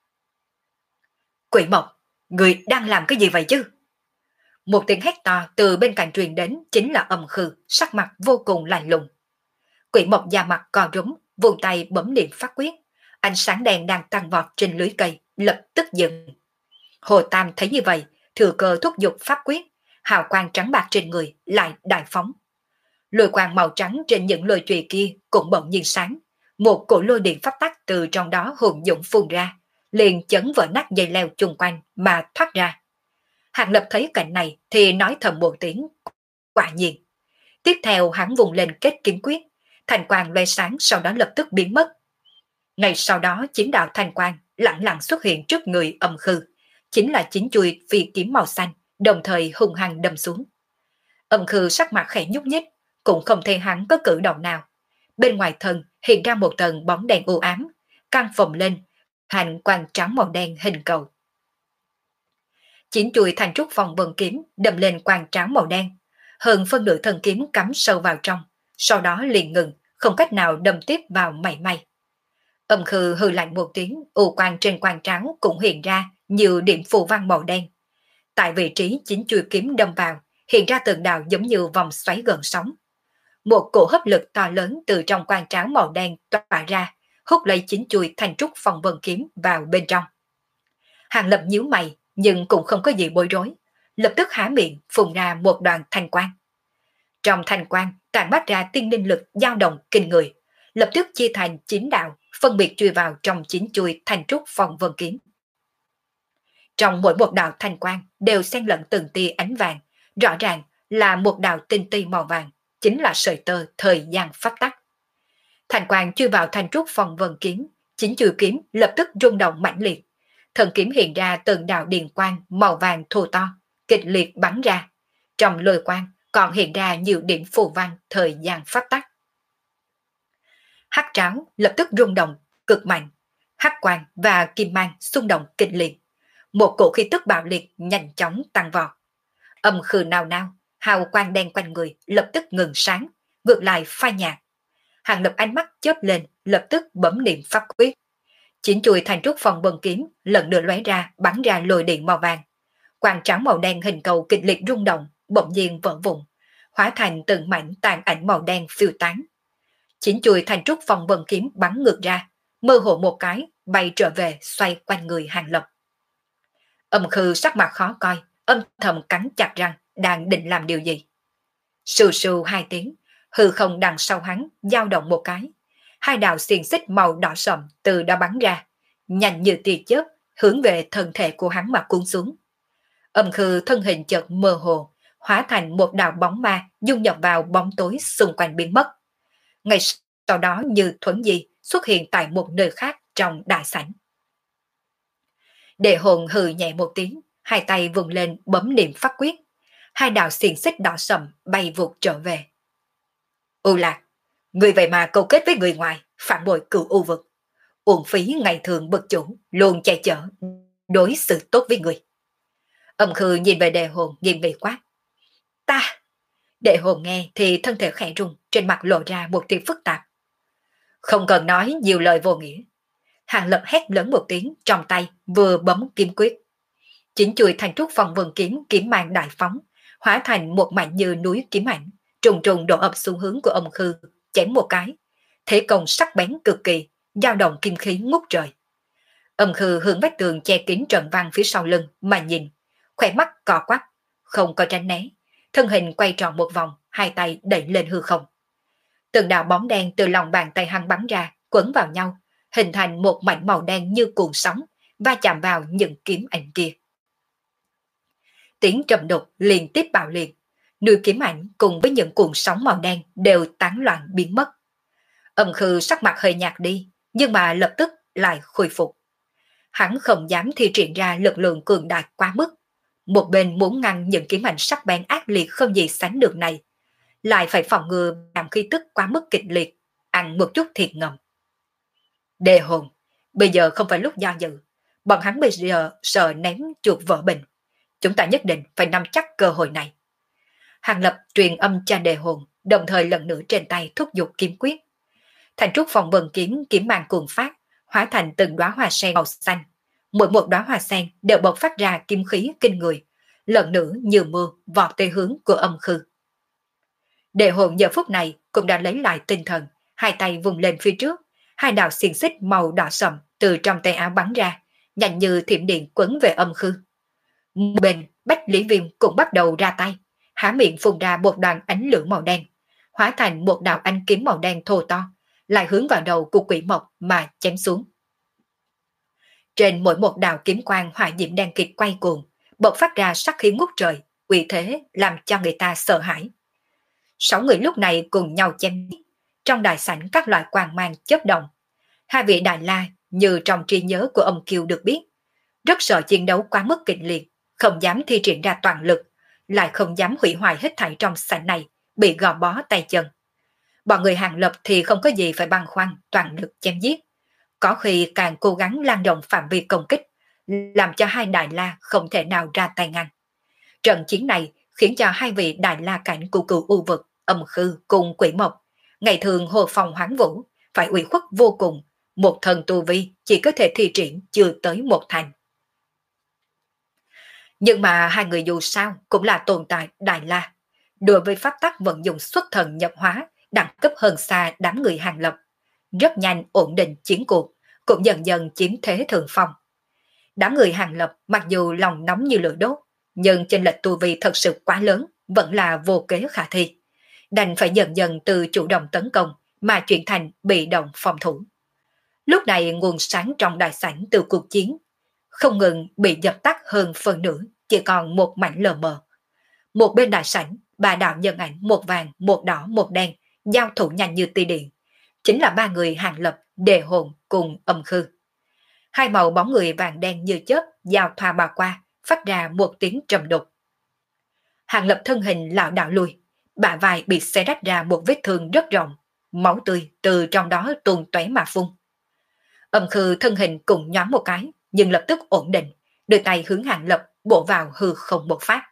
Quỷ Mộc, người đang làm cái gì vậy chứ? Một tiếng hét to từ bên cạnh truyền đến chính là Âm Khư, sắc mặt vô cùng lạnh lùng. Quỷ Mộc da mặt co rúm, vùng tay bấm niệm pháp quyết, ánh sáng đèn đang tăng vọt trên lưới cây, lập tức dừng. Hồ Tam thấy như vậy, thừa cơ thúc giục pháp quyết, hào quang trắng bạc trên người lại đại phóng. Lôi quang màu trắng trên những lôi chùy kia cũng bỗng nhiên sáng, một cổ lôi điện pháp tắc từ trong đó hùng dũng phun ra, liền chấn vỡ nát dây leo chung quanh mà thoát ra. Hàng Lập thấy cảnh này thì nói thầm một tiếng, quả nhiên. Tiếp theo hắn vùng lên kết kiếm quyết, thành quang loe sáng sau đó lập tức biến mất. Ngay sau đó chín đạo thành quang lặng lặng xuất hiện trước người Âm Khư, chính là chính chùi phi kiếm màu xanh, đồng thời hung hăng đâm xuống. Âm Khư sắc mặt khẽ nhúc nhích, cũng không thấy hắn có cử động nào. Bên ngoài thân hiện ra một tầng bóng đen u ám, căng phồng lên, thành quang trắng màu đen hình cầu. Chín chuôi thành trúc phong vân kiếm đâm lên quang trắng màu đen, hơn phân nửa thân kiếm cắm sâu vào trong, sau đó liền ngừng, không cách nào đâm tiếp vào mảy may. Âm Khư hừ lạnh một tiếng, u quang trên quang trắng cũng hiện ra nhiều điểm phù văn màu đen. Tại vị trí chín chuôi kiếm đâm vào, hiện ra từng đạo giống như vòng xoáy gần sóng. Một cổ hấp lực to lớn từ trong quang trắng màu đen tỏa ra, hút lấy chín chuôi thành trúc phong vân kiếm vào bên trong. Hàng Lập nhíu mày, nhưng cũng không có gì bối rối, lập tức há miệng phun ra một đoàn thanh quang. Trong thanh quang tản mát ra tiên linh lực dao động kinh người, lập tức chia thành chín đạo, phân biệt chui vào trong chín chuôi thành trúc phong vân kiếm. Trong mỗi một đạo thanh quang đều xen lẫn từng tia ánh vàng, rõ ràng là một đạo tinh ti màu vàng, chính là sợi tơ thời gian pháp tắc. Thanh quang chui vào thành trúc phong vân kiếm, chín chuôi kiếm lập tức rung động mãnh liệt. Thần kiếm hiện ra từng đạo điện quang màu vàng thô to, kịch liệt bắn ra. Trong lôi quang còn hiện ra nhiều điểm phù văn thời gian pháp tắc. Hắc tráo lập tức rung động cực mạnh, hắc quang và kim mang xung động kịch liệt. Một cổ khí tức bạo liệt nhanh chóng tăng vọt. Âm Khư nao nao, hào quang đen quanh người lập tức ngừng sáng, ngược lại phai nhạt. Hàng Lập ánh mắt chớp lên, lập tức bấm niệm pháp quyết. Chín chuôi thành trúc phong vân kiếm lần nữa lóe ra, bắn ra lôi điện màu vàng. Quang trắng màu đen hình cầu kịch liệt rung động, bỗng nhiên vỡ vụn, hóa thành từng mảnh tàn ảnh màu đen phiêu tán. Chín chuôi thành trúc phong vân kiếm bắn ngược ra, mơ hồ một cái bay trở về xoay quanh người Hàng Lập. Âm Khư sắc mặt khó coi, âm thầm cắn chặt răng, đang định làm điều gì. Sù sù hai tiếng, hư không đằng sau hắn dao động một cái, hai đạo xiềng xích màu đỏ sậm từ đó bắn ra, nhanh như tia chớp hướng về thân thể của hắn mà cuốn xuống. Âm Khư thân hình chợt mơ hồ, hóa thành một đạo bóng ma dung nhập vào bóng tối xung quanh biến mất. Ngay sau đó như thuấn di xuất hiện tại một nơi khác trong đại sảnh. Đệ hồn hừ nhẹ một tiếng, hai tay vùng lên bấm niệm pháp quyết, hai đạo xiềng xích đỏ sậm bay vụt trở về. U Lạc, người vậy mà câu kết với người ngoài, phản bội cửu u vực. Uổng phí ngày thường bậc chủ, luôn che chở, đối xử tốt với người. Âm Khư nhìn về Đệ hồn nghiêm nghị quát. Ta! Đệ hồn nghe thì thân thể khẽ rung, trên mặt lộ ra một tia phức tạp. Không cần nói nhiều lời vô nghĩa. Hàng Lập hét lớn một tiếng, trong tay vừa bấm kiếm quyết. Chín chuôi thành trúc phong vân kiếm kiếm mang đại phóng, hóa thành một mảnh như núi kiếm ảnh, trùng trùng đổ ập xuống hướng của Âm Khư, chém một cái. Thế công sắc bén cực kỳ, dao động kim khí ngút trời. Âm Khư hướng vách tường che kín trận văn phía sau lưng mà nhìn, khỏe mắt cò quắp, không có tránh né, thân hình quay tròn một vòng, hai tay đẩy lên hư không. Từng đạo bóng đen từ lòng bàn tay hắn bắn ra, quấn vào nhau, hình thành một mảnh màu đen như cuồng sóng, va chạm vào những kiếm ảnh kia. Tiếng trầm đục liên tiếp bạo liệt, nuôi kiếm ảnh cùng với những cuồng sóng màu đen đều tán loạn biến mất. Âm Khư sắc mặt hơi nhạt đi, nhưng mà lập tức lại khôi phục. Hắn không dám thi triển ra lực lượng cường đại quá mức. Một bên muốn ngăn những kiếm ảnh sắc bén ác liệt không gì sánh được này, lại phải phòng ngừa làm khí tức quá mức kịch liệt, ăn một chút thiệt ngầm. Đề hồn, bây giờ không phải lúc do dự, bọn hắn bây giờ sợ ném chuột vỡ bình. Chúng ta nhất định phải nắm chắc cơ hội này. Hàng Lập truyền âm cho Đề hồn, đồng thời lần nữa trên tay thúc giục kiếm quyết. Thành trúc phong vân kiếm kiếm mang cuồng phát, hóa thành từng đóa hoa sen màu xanh. Mỗi một đóa hoa sen đều bộc phát ra kim khí kinh người, lần nữa như mưa vọt tới hướng của Âm Khư. Đề hồn giờ phút này cũng đã lấy lại tinh thần, hai tay vùng lên phía trước, hai đạo xiềng xích màu đỏ sậm từ trong tay áo bắn ra, nhanh như thiểm điện quấn về Âm Khư. Bên Bách Lý Viêm cũng bắt đầu ra tay, há miệng phun ra một đoàn ánh lửa màu đen, hóa thành một đạo ánh kiếm màu đen thô to, lại hướng vào đầu của quỷ mộc mà chém xuống. Trên mỗi một đạo kiếm quang hỏa diễm đen kịt quay cuồng, bộc phát ra sắc khí ngút trời, uy thế làm cho người ta sợ hãi. Sáu người lúc này cùng nhau chém giết, trong đại sảnh các loại quang mang chớp động. Hai vị đại la như trong trí nhớ của ông Kiều được biết, rất sợ chiến đấu quá mức kịch liệt, không dám thi triển ra toàn lực, lại không dám hủy hoại hết thảy trong sảnh này, bị gò bó tay chân. Bọn người Hàng Lập thì không có gì phải băn khoăn, toàn lực chém giết. Có khi càng cố gắng lan rộng phạm vi công kích, làm cho hai Đại La không thể nào ra tay ngăn. Trận chiến này khiến cho hai vị Đại La cảnh của cựu u vực, Âm Khư cùng Quỷ Mộc, ngày thường hồ phòng hoáng vũ, phải ủy khuất vô cùng, một thần tu vi chỉ có thể thi triển chưa tới một thành. Nhưng mà hai người dù sao cũng là tồn tại Đại La, đối với pháp tắc vận dụng xuất thần nhập hóa, đẳng cấp hơn xa đám người Hàng Lập, rất nhanh ổn định chiến cuộc, cũng dần dần chiếm thế thượng phong. Đám người Hàng Lập mặc dù lòng nóng như lửa đốt, nhưng chênh lệch tu vi thật sự quá lớn, vẫn là vô kế khả thi. Đành phải dần dần từ chủ động tấn công mà chuyển thành bị động phòng thủ. Lúc này nguồn sáng trong đại sảnh từ cuộc chiến không ngừng bị dập tắt hơn phần nửa, chỉ còn một mảnh lờ mờ. Một bên đại sảnh, ba đạo nhân ảnh một vàng, một đỏ, một đen, giao thủ nhanh như tia điện. Chính là ba người Hàng Lập, Đề Hồn cùng Âm Khư. Hai màu bóng người vàng đen như chớp giao thoa bà qua, phát ra một tiếng trầm đục. Hàng Lập thân hình lảo đảo lùi, bả vai bị xé rách ra một vết thương rất rộng, máu tươi từ trong đó tuôn tóe mà phun. Âm Khư thân hình cùng nhoáng một cái, nhưng lập tức ổn định, đưa tay hướng Hàng Lập bổ vào hư không một phát.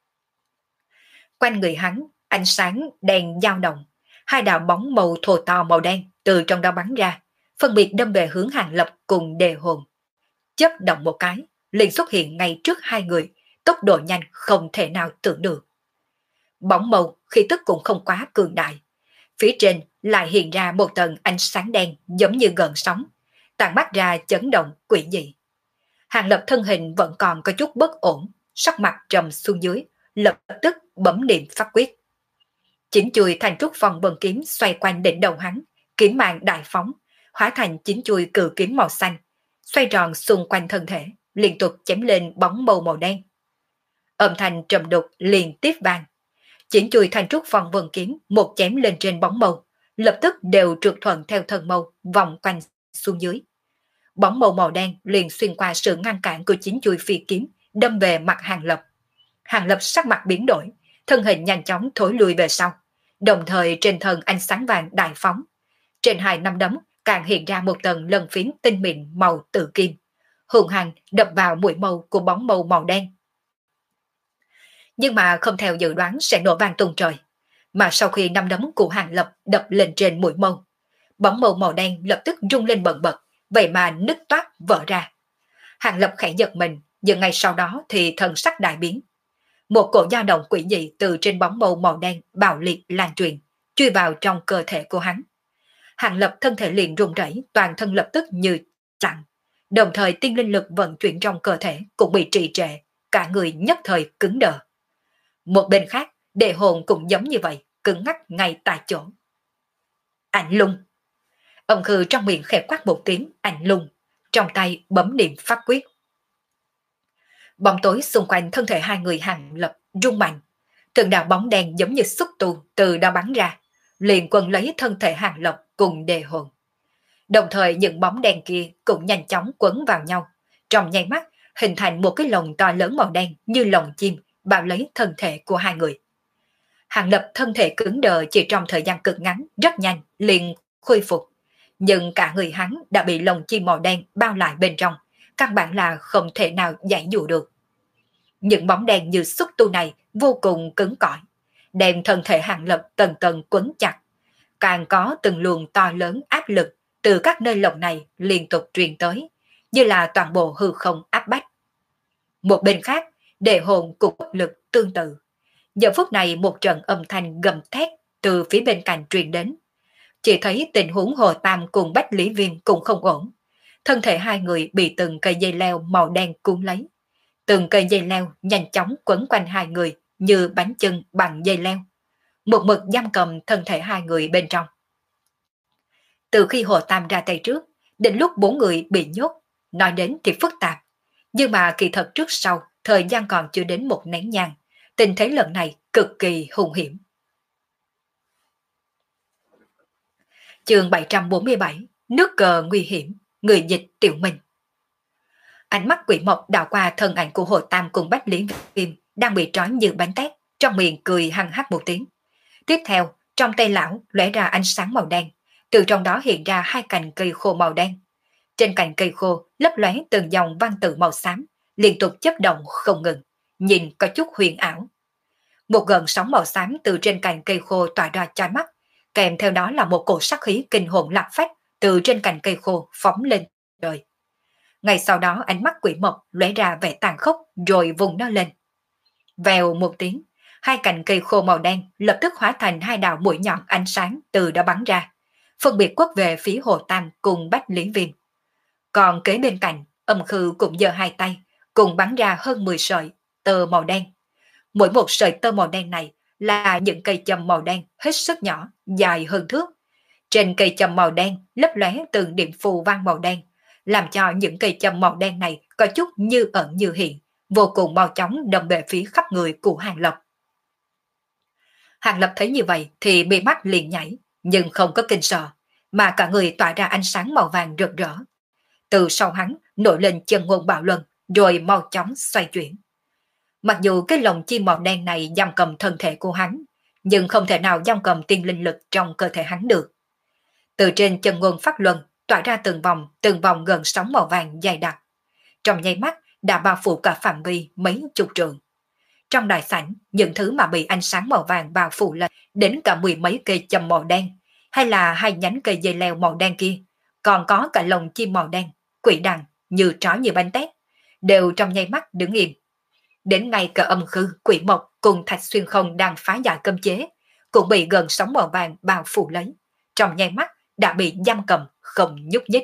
Quanh người hắn, ánh sáng đèn dao động, hai đạo bóng màu thô to màu đen từ trong đó bắn ra, phân biệt đâm về hướng Hàng Lập cùng Đề Hồn. Chớp động một cái, liền xuất hiện ngay trước hai người, tốc độ nhanh không thể nào tưởng được. Bóng màu khi tức cũng không quá cường đại, phía trên lại hiện ra một tầng ánh sáng đen giống như gợn sóng, tàn mắt ra chấn động quỷ dị. Hàng Lập thân hình vẫn còn có chút bất ổn, sắc mặt trầm xuống dưới, lập tức bấm niệm pháp quyết. Chín chuôi thành trúc phong vân kiếm xoay quanh đỉnh đầu hắn, kiếm mang đại phóng, hóa thành chín chuôi cự kiếm màu xanh, xoay tròn xung quanh thân thể, liên tục chém lên bóng màu màu đen. Âm thanh trầm đục liền tiếp vang. Chín chuôi thành trúc phong vân kiếm một chém lên trên bóng màu, lập tức đều trượt thuận theo thân màu vòng quanh xuống dưới. Bóng màu màu đen liền xuyên qua sự ngăn cản của chín chuôi phi kiếm, đâm về mặt Hàng Lập. Hàng Lập sắc mặt biến đổi, thân hình nhanh chóng thối lùi về sau, đồng thời trên thân ánh sáng vàng đại phóng. Trên hai nắm đấm càng hiện ra một tầng lân phiến tinh mịn màu tự kim, hùng hăng đập vào mũi màu của bóng màu màu đen. Nhưng mà không theo dự đoán sẽ nổ vang tung trời, mà sau khi nắm đấm của Hàng Lập đập lên trên mũi màu, bóng màu màu đen lập tức rung lên bần bật, vậy mà nứt toát vỡ ra. Hàng Lập khẽ giật mình, nhưng ngay sau đó thì thần sắc đại biến. Một cổ dao động quỷ dị từ trên bóng màu màu đen bạo liệt lan truyền, chui vào trong cơ thể của hắn. Hàng Lập thân thể liền run rẩy, toàn thân lập tức như chặn, đồng thời tiên linh lực vận chuyển trong cơ thể cũng bị trì trệ, cả người nhất thời cứng đờ. Một bên khác, Đề Hồn cũng giống như vậy, cứng ngắc ngay tại chỗ. Ảnh lung. Ông Khư trong miệng khẽ quát một tiếng ảnh lung, trong tay bấm niệm pháp quyết. Bóng tối xung quanh thân thể hai người Hàng Lập rung mạnh, từng đạo bóng đen giống như xúc tu từ đó bắn ra, liền quấn lấy thân thể Hàng Lập cùng Đề Hồn. Đồng thời những bóng đen kia cũng nhanh chóng quấn vào nhau, trong nháy mắt hình thành một cái lồng to lớn màu đen như lồng chim bao lấy thân thể của hai người. Hàng Lập thân thể cứng đờ chỉ trong thời gian cực ngắn, rất nhanh liền khôi phục, nhưng cả người hắn đã bị lồng chim màu đen bao lại bên trong, căn bản là không thể nào giải dụ được. Những bóng đen như xúc tu này vô cùng cứng cỏi, đem thân thể Hàng Lập tầng tầng quấn chặt, càng có từng luồng to lớn áp lực từ các nơi lồng này liên tục truyền tới, như là toàn bộ hư không áp bách. Một bên khác, Đề Hồn cũng áp lực tương tự. Giờ phút này một trận âm thanh gầm thét từ phía bên cạnh truyền đến. Chỉ thấy tình huống Hồ Tam cùng Bách Lý Viên cũng không ổn. Thân thể hai người bị từng cây dây leo màu đen cuốn lấy. Từng cây dây leo nhanh chóng quấn quanh hai người như bánh chưng bằng dây leo, một mực giam cầm thân thể hai người bên trong. Từ khi Hồ Tam ra tay trước, đến lúc bốn người bị nhốt, nói đến thì phức tạp. Nhưng mà kỳ thật trước sau, thời gian còn chưa đến một nén nhang, tình thế lần này cực kỳ hung hiểm. Chương bảy trăm bốn mươi bảy, nước cờ nguy hiểm, người dịch Tiểu Minh. Ánh mắt Quỷ Mộc đảo qua thân ảnh của Hồ Tam cùng Bách Lý Viêm đang bị trói như bánh tét, trong miệng cười hăng hắc một tiếng. Tiếp theo, trong tay lão lóe ra ánh sáng màu đen, từ trong đó hiện ra hai cành cây khô màu đen. Trên cành cây khô lấp lóe từng dòng văn tự màu xám, liên tục chớp động không ngừng, nhìn có chút huyền ảo. Một gợn sóng màu xám từ trên cành cây khô tỏa ra chói mắt, kèm theo đó là một cổ sắc khí kinh hồn lạc phách từ trên cành cây khô phóng lên trời. Ngay sau đó ánh mắt Quỷ Mộc lóe ra vẻ tàn khốc rồi vùng nó lên. Vèo một tiếng, hai cành cây khô màu đen lập tức hóa thành hai đạo mũi nhọn ánh sáng từ đó bắn ra, phân biệt quất về phía Hồ Tam cùng Bách Lý Viêm. Còn kế bên cạnh, Âm Khư cũng giơ hai tay, cùng bắn ra hơn mười sợi tơ màu đen. Mỗi một sợi tơ màu đen này là những cây châm màu đen hết sức nhỏ, dài hơn thước. Trên cây châm màu đen lấp lóe từng điểm phù văn màu đen, làm cho những cây châm màu đen này có chút như ẩn như hiện, vô cùng mau chóng đâm về phía khắp người của Hàng Lập. Hàng Lập thấy như vậy thì bị mắt liền nhảy, nhưng không có kinh sợ, mà cả người tỏa ra ánh sáng màu vàng rực rỡ. Từ sau hắn nổi lên chân ngôn bạo luân, rồi mau chóng xoay chuyển. Mặc dù cái lồng chim màu đen này giam cầm thân thể của hắn, nhưng không thể nào giam cầm tiên linh lực trong cơ thể hắn được. Từ trên chân ngôn phát luân tỏa ra từng vòng, từng vòng gần sóng màu vàng dày đặc. Trong nháy mắt đã bao phủ cả phạm vi mấy chục trượng. Trong đại sảnh, những thứ mà bị ánh sáng màu vàng bao phủ lên đến cả mười mấy cây châm màu đen, hay là hai nhánh cây dây leo màu đen kia, còn có cả lồng chim màu đen, quỷ đằng như trói như bánh tét, đều trong nháy mắt đứng im. Đến ngay cả Âm Khư, Quỷ Mộc cùng Thạch Xuyên Không đang phá giải cấm chế, cũng bị gần sóng màu vàng bao phủ lấy, trong nháy mắt đã bị giam cầm không nhúc nhích.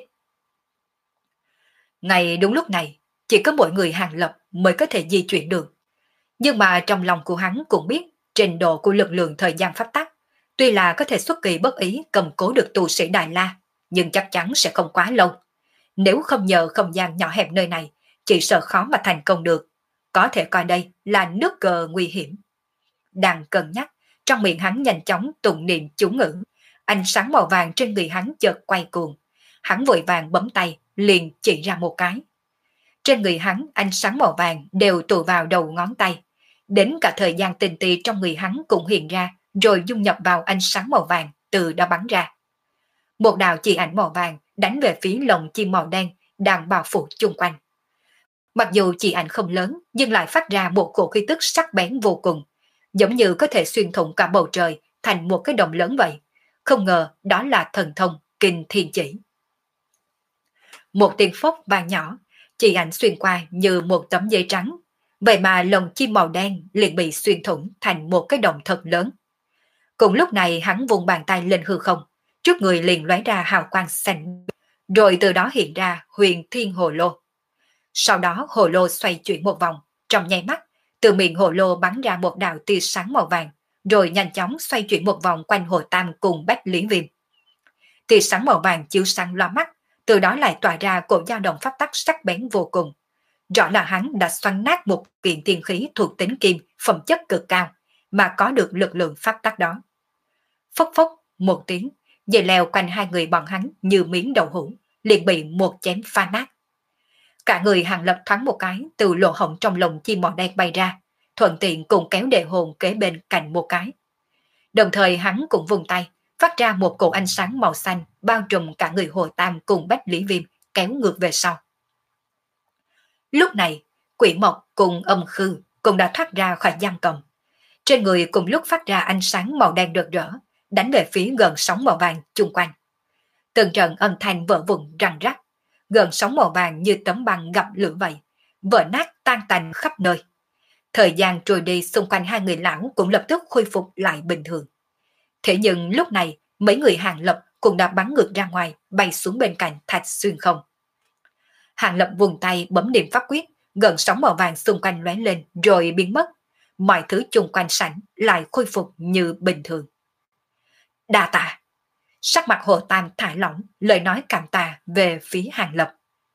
Ngay đúng lúc này, chỉ có mỗi người Hàng Lập mới có thể di chuyển được. Nhưng mà trong lòng của hắn cũng biết trình độ của lực lượng thời gian pháp tắc, tuy là có thể xuất kỳ bất ý cầm cố được tu sĩ Đại La, nhưng chắc chắn sẽ không quá lâu. Nếu không nhờ không gian nhỏ hẹp nơi này, chỉ sợ khó mà thành công được. Có thể coi đây là nước cờ nguy hiểm. Đang cân nhắc, trong miệng hắn nhanh chóng tụng niệm chú ngữ. Ánh sáng màu vàng trên người hắn chợt quay cuồng. Hắn vội vàng bấm tay, liền chỉ ra một cái. Trên người hắn ánh sáng màu vàng đều tụ vào đầu ngón tay. Đến cả thời gian tinh tì trong người hắn cũng hiện ra, rồi dung nhập vào ánh sáng màu vàng từ đó bắn ra. Một đạo chỉ ảnh màu vàng đánh về phía lồng chim màu đen đang bao phủ chung quanh. Mặc dù chỉ ảnh không lớn nhưng lại phát ra một cổ khí tức sắc bén vô cùng, giống như có thể xuyên thủng cả bầu trời thành một cái đồng lớn vậy. Không ngờ đó là thần thông Kinh Thiên Chỉ. Một tiếng phốc vang nhỏ, chỉ ảnh xuyên qua như một tấm giấy trắng, vậy mà lồng chim màu đen liền bị xuyên thủng thành một cái đồng thật lớn. Cùng lúc này hắn vùng bàn tay lên hư không, trước người liền lóe ra hào quang xanh, rồi từ đó hiện ra Huyền Thiên Hồ Lô. Sau đó hồ lô xoay chuyển một vòng, trong nháy mắt, từ miệng hồ lô bắn ra một đạo tia sáng màu vàng, rồi nhanh chóng xoay chuyển một vòng quanh Hồ Tam cùng Bách Lý Viêm. Tia sáng màu vàng chiếu sáng loa mắt, từ đó lại tỏa ra cổ dao động pháp tắc sắc bén vô cùng. Rõ là hắn đã xoắn nát một kiện tiên khí thuộc tính kim, phẩm chất cực cao, mà có được lực lượng pháp tắc đó. Phốc phốc một tiếng, dây leo quanh hai người bọn hắn như miếng đậu hũ, liền bị một chém phá nát. Cả người Hàng Lập thoáng một cái từ lỗ hổng trong lồng chim màu đen bay ra, thuận tiện cùng kéo đệ hồn kế bên cạnh một cái. Đồng thời hắn cũng vùng tay, phát ra một cổ ánh sáng màu xanh bao trùm cả người Hồ Tam cùng Bách Lý Viêm, kéo ngược về sau. Lúc này, Quỷ Mộc cùng Âm Khư cũng đã thoát ra khỏi giam cầm. Trên người cùng lúc phát ra ánh sáng màu đen rực rỡ, đánh về phía gần sóng màu vàng chung quanh. Từng trận âm thanh vỡ vụn răng rắc, gần sóng màu vàng như tấm băng gặp lửa vậy, vỡ nát tan tành khắp nơi. Thời gian trôi đi, xung quanh hai người lão cũng lập tức khôi phục lại bình thường. Thế nhưng lúc này, mấy người Hàng Lập cũng đã bắn ngược ra ngoài, bay xuống bên cạnh Thạch Xuyên Không. Hàng Lập vùng tay bấm niệm pháp quyết, gần sóng màu vàng xung quanh lóe lên rồi biến mất. Mọi thứ chung quanh sảnh lại khôi phục như bình thường. Đa tạ. Sắc mặt Hồ Tam thả lỏng, lời nói cảm tạ về phía Hàng Lập.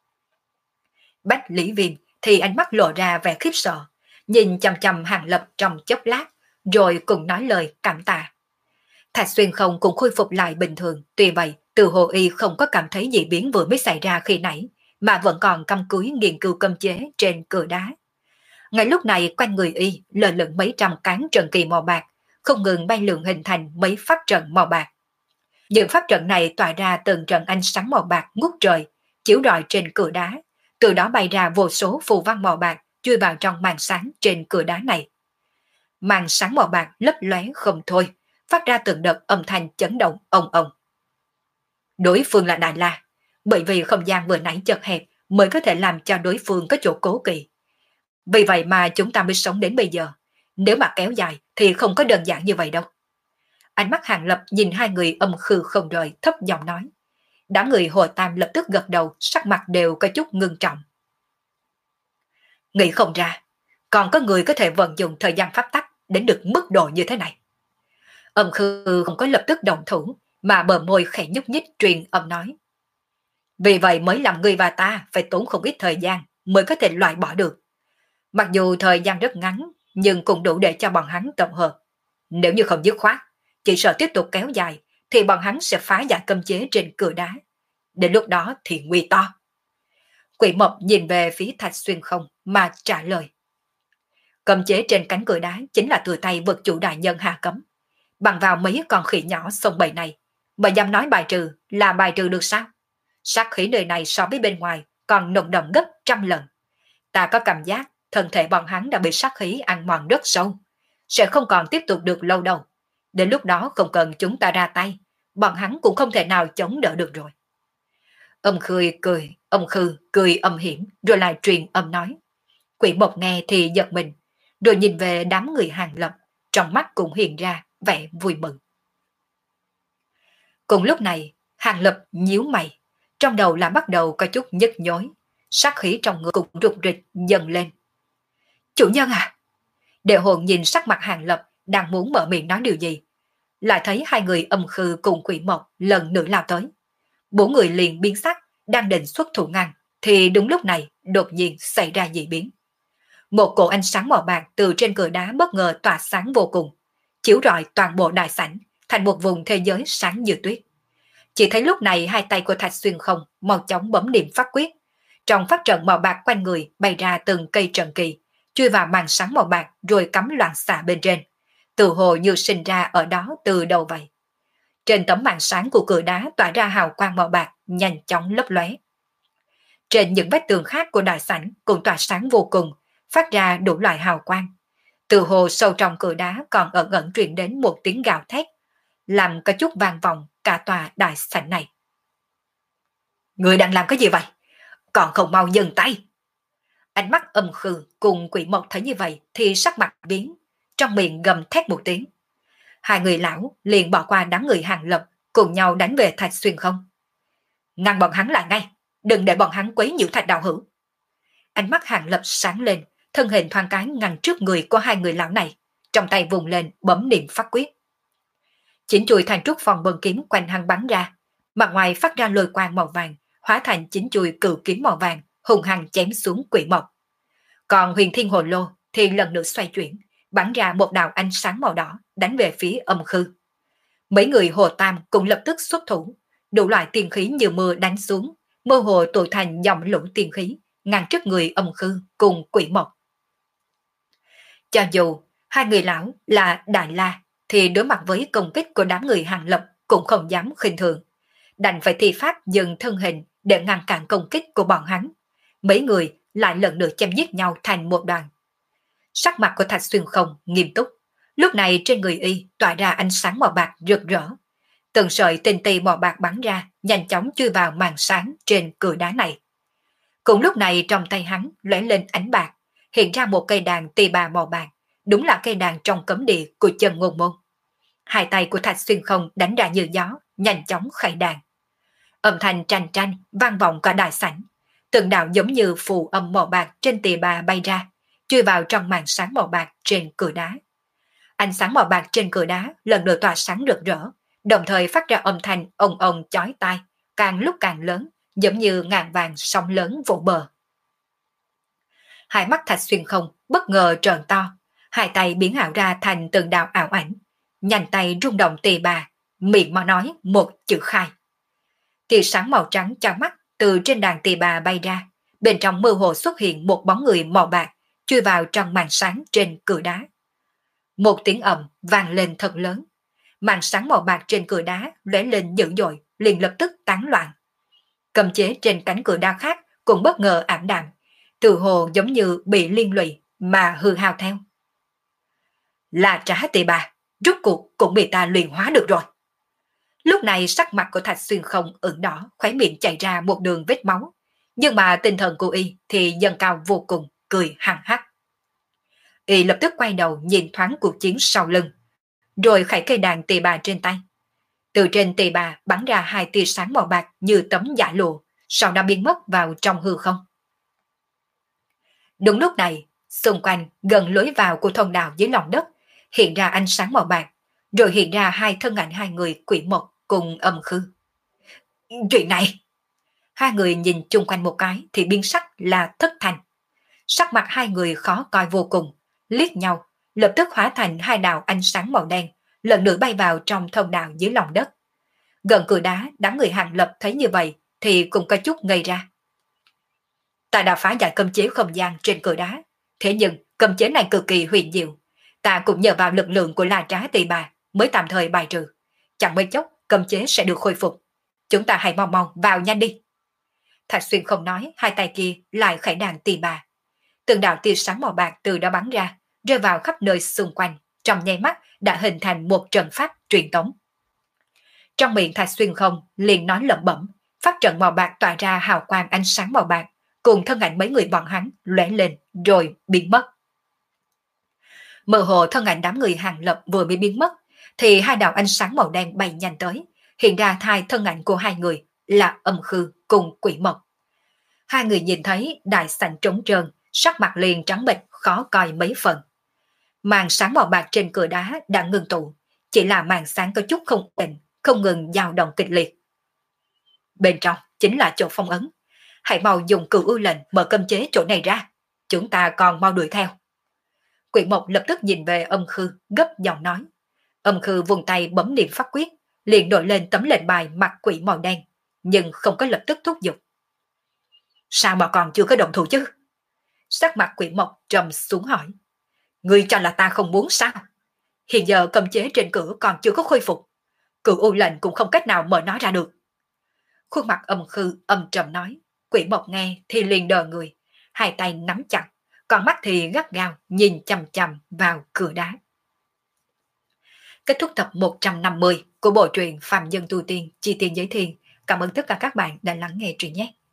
Bách Lý Viêm thì ánh mắt lộ ra vẻ khiếp sợ, nhìn chằm chằm Hàng Lập trong chốc lát, rồi cùng nói lời cảm tạ. Thạch Xuyên Không cũng khôi phục lại bình thường, tuy vậy từ Hồ Y không có cảm thấy dị biến vừa mới xảy ra khi nãy, mà vẫn còn cắm cúi nghiên cứu cấm chế trên cửa đá. Ngay lúc này quanh người y lờ lửng mấy trăm cán trận kỳ màu bạc, không ngừng bay lượn hình thành mấy pháp trận màu bạc. Những pháp trận này tỏa ra từng trận ánh sáng màu bạc ngút trời, chiếu rọi trên cửa đá, từ đó bay ra vô số phù văn màu bạc chui vào trong màn sáng trên cửa đá này. Màn sáng màu bạc lấp lóe không thôi, phát ra từng đợt âm thanh chấn động ong ong. Đối phương là Đại La, bởi vì không gian vừa nãy chật hẹp mới có thể làm cho đối phương có chỗ cố kỵ. Vì vậy mà chúng ta mới sống đến bây giờ, nếu mà kéo dài thì không có đơn giản như vậy đâu. Ánh mắt Hàng Lập nhìn hai người âm khư không rời, thấp giọng nói. Đám người Hồ Tam lập tức gật đầu, sắc mặt đều có chút ngưng trọng. Nghĩ không ra, còn có người có thể vận dụng thời gian pháp tắc đến được mức độ như thế này. Âm khư không có lập tức đồng thủ, mà bờ môi khẽ nhúc nhích truyền âm nói. Vì vậy mới làm người và ta phải tốn không ít thời gian mới có thể loại bỏ được. Mặc dù thời gian rất ngắn, nhưng cũng đủ để cho bọn hắn tổng hợp. Nếu như không dứt khoát, chỉ sợ tiếp tục kéo dài, thì bọn hắn sẽ phá giải cấm chế trên cửa đá. Đến lúc đó thì nguy to. Quỷ Mộc nhìn về phía Thạch Xuyên không mà trả lời. Cấm chế trên cánh cửa đá chính là từ tay vực chủ đại nhân hạ cấm. Bằng vào mấy con khỉ nhỏ sông bầy này, mà dám nói bài trừ là bài trừ được sao? Sát khí nơi này so với bên ngoài còn nồng đậm gấp trăm lần. Ta có cảm giác thân thể bọn hắn đã bị sát khí ăn mòn rất sâu, sẽ không còn tiếp tục được lâu đâu. Đến lúc đó không cần chúng ta ra tay, bọn hắn cũng không thể nào chống đỡ được rồi. Âm Khư cười, âm Khư cười âm hiểm rồi lại truyền âm nói. Quỷ Mộc nghe thì giật mình, rồi nhìn về đám người Hàng Lập, trong mắt cũng hiện ra vẻ vui mừng. Cùng lúc này, Hàng Lập nhíu mày, trong đầu là bắt đầu có chút nhức nhối, sát khí trong người cũng rục rịch dần lên. Chủ nhân à! Đệ hồn nhìn sắc mặt Hàng Lập đang muốn mở miệng nói điều gì, lại thấy hai người Âm Khư cùng Quỷ Mộc lần nữa lao tới. Bốn người liền biến sắc, đang định xuất thủ ngăn, thì đúng lúc này đột nhiên xảy ra dị biến. Một cột ánh sáng màu bạc từ trên cửa đá bất ngờ tỏa sáng vô cùng, chiếu rọi toàn bộ đại sảnh thành một vùng thế giới sáng như tuyết. Chỉ thấy lúc này hai tay của Thạch Xuyên không mau chóng bấm niệm pháp quyết, trong pháp trận màu bạc quanh người bay ra từng cây trận kỳ, chui vào màn sáng màu bạc rồi cắm loạn xạ bên trên, tự hồ như sinh ra ở đó từ đầu vậy. Trên tấm màn sáng của cửa đá tỏa ra hào quang màu bạc nhanh chóng lấp lóe. Trên những vách tường khác của đại sảnh cũng tỏa sáng vô cùng, phát ra đủ loại hào quang. Từ hồ sâu trong cửa đá còn ẩn ẩn truyền đến một tiếng gào thét, làm có chút vang vọng cả tòa đại sảnh này. Người đang làm cái gì vậy? Còn không mau dừng tay! Ánh mắt Âm Khư cùng Quỷ Mộc thấy như vậy thì sắc mặt biến, trong miệng gầm thét một tiếng. Hai người lão liền bỏ qua đám người Hàng Lập, cùng nhau đánh về Thạch Xuyên không. Ngăn bọn hắn lại ngay, đừng để bọn hắn quấy nhiễu Thạch đạo hữu. Ánh mắt Hàng Lập sáng lên, thân hình thoáng cái ngăn trước người của hai người lão này, trong tay vùng lên bấm niệm pháp quyết. Chín chuôi thanh trúc phòng bần kiếm quanh hắn bắn ra, mặt ngoài phát ra lôi quang màu vàng, hóa thành chín chuôi cự kiếm màu vàng, hùng hăng chém xuống Quỷ Mộc. Còn Huyền Thiên Hồ Lô thì lần nữa xoay chuyển, bắn ra một đạo ánh sáng màu đỏ, đánh về phía Âm Khư. Mấy người Hồ Tam cũng lập tức xuất thủ, đủ loại tiên khí như mưa đánh xuống, mơ hồ tụ thành dòng lũ tiên khí, ngăn trước người Âm Khư cùng Quỷ Mộc. Cho dù hai người lão là Đại La, thì đối mặt với công kích của đám người Hàng Lập cũng không dám khinh thường, đành phải thi pháp dừng thân hình để ngăn cản công kích của bọn hắn. Mấy người lại lần nữa chém giết nhau thành một đoàn. Sắc mặt của Thạch Xuyên không nghiêm túc, lúc này trên người y tỏa ra ánh sáng màu bạc rực rỡ. Từng sợi tinh tì màu bạc bắn ra, nhanh chóng chui vào màn sáng trên cửa đá này. Cùng lúc này trong tay hắn lóe lên ánh bạc, hiện ra một cây đàn tỳ bà màu bạc, đúng là cây đàn trong cấm địa của Chân Ngôn Môn. Hai tay của Thạch Xuyên không đánh ra như gió, nhanh chóng khải đàn. Âm thanh tranh tranh vang vọng cả đại sảnh, từng đạo giống như phù âm màu bạc trên tỳ bà bay ra, chui vào trong màn sáng màu bạc trên cửa đá. Ánh sáng màu bạc trên cửa đá lần lượt tỏa sáng rực rỡ, đồng thời phát ra âm thanh ong ong chói tai, càng lúc càng lớn, giống như ngàn vàng sóng lớn vỗ bờ. Hai mắt Thạch Xuyên không bất ngờ trợn to, hai tay biến ảo ra thành từng đạo ảo ảnh, nhanh tay rung động tỳ bà, miệng mà nói một chữ khai. Tia sáng màu trắng cho mắt từ trên đàn tỳ bà bay ra, bên trong mơ hồ xuất hiện một bóng người màu bạc, chui vào trong màn sáng trên cửa đá. Một tiếng ầm vang lên thật lớn, màn sáng màu bạc trên cửa đá lóe lên dữ dội, liền lập tức tán loạn. Cấm chế trên cánh cửa đá khác cũng bất ngờ ảm đạm, từ hồ giống như bị liên lụy mà hư hao theo. Là Trá tỳ bà, rốt cuộc cũng bị ta luyện hóa được rồi. Lúc này sắc mặt của Thạch Xuyên Không ửng đỏ, khóe miệng chảy ra một đường vết máu, nhưng mà tinh thần của y thì dâng cao vô cùng, cười hằng hắc. Y lập tức quay đầu nhìn thoáng cuộc chiến sau lưng, rồi khải cây đàn tỳ bà trên tay. Từ trên tỳ bà bắn ra hai tia sáng màu bạc như tấm dạ lụa, sau đó biến mất vào trong hư không. Đúng lúc này, xung quanh gần lối vào của thông đạo dưới lòng đất hiện ra ánh sáng màu bạc, rồi hiện ra hai thân ảnh hai người Quỷ Mộc cùng Âm Khư. Chuyện này, hai người nhìn chung quanh một cái thì biến sắc là thất thành. Sắc mặt hai người khó coi vô cùng, liếc nhau, lập tức hóa thành hai đạo ánh sáng màu đen, lần nữa bay vào trong thông đạo dưới lòng đất. Gần cửa đá, đám người Hàng Lập thấy như vậy thì cũng có chút ngây ra. Ta đã phá giải cấm chế không gian trên cửa đá, thế nhưng cấm chế này cực kỳ huyền diệu, ta cũng nhờ vào lực lượng của La Trá tỳ bà mới tạm thời bài trừ. Chẳng mấy chốc cấm chế sẽ được khôi phục. Chúng ta hãy mau mau vào nhanh đi. Thạch Xuyên không nói, hai tay kia lại khải đàn tỳ bà. Từng đạo tia sáng màu bạc từ đó bắn ra, rơi vào khắp nơi xung quanh, trong nháy mắt đã hình thành một trận pháp truyền tống. Trong miệng Thạch Xuyên không liền nói lẩm bẩm, pháp trận màu bạc tỏa ra hào quang ánh sáng màu bạc, cùng thân ảnh mấy người bọn hắn lóe lên rồi biến mất. Mơ hồ thân ảnh đám người Hàng Lập vừa mới biến mất, thì hai đạo ánh sáng màu đen bay nhanh tới, hiện ra hai thân ảnh của hai người là Âm Khư cùng Quỷ Mộc. Hai người nhìn thấy đại sảnh trống trơn, sắc mặt liền trắng bệch, khó coi mấy phần. Màn sáng màu bạc trên cửa đá đã ngừng tụ, chỉ là màn sáng có chút không định, không ngừng dao động kịch liệt. Bên trong chính là chỗ phong ấn, hãy mau dùng cửu ưu lệnh mở cấm chế chỗ này ra, chúng ta còn mau đuổi theo. Quỷ Mộc lập tức nhìn về Âm Khư, gấp giọng nói. Âm Khư vùng tay bấm niệm pháp quyết, liền đổi lên tấm lệnh bài mặt quỷ màu đen, nhưng không có lập tức thúc giục. Sao mà còn chưa có động thủ chứ? Sắc mặt Quỷ Mộc trầm xuống hỏi. Ngươi cho là ta không muốn sao? Hiện giờ cấm chế trên cửa còn chưa có khôi phục, cửu ưu lệnh cũng không cách nào mở nó ra được. Khuôn mặt Âm Khư âm trầm nói. Quỷ Mộc nghe thì liền đờ người, hai tay nắm chặt, còn mắt thì gắt gao nhìn chằm chằm vào cửa đá. Kết thúc tập một trăm năm mươi của bộ truyện Phàm Nhân Tu Tiên Chi Tiên Giới Thiên. Cảm ơn tất cả các bạn đã lắng nghe truyện nhé.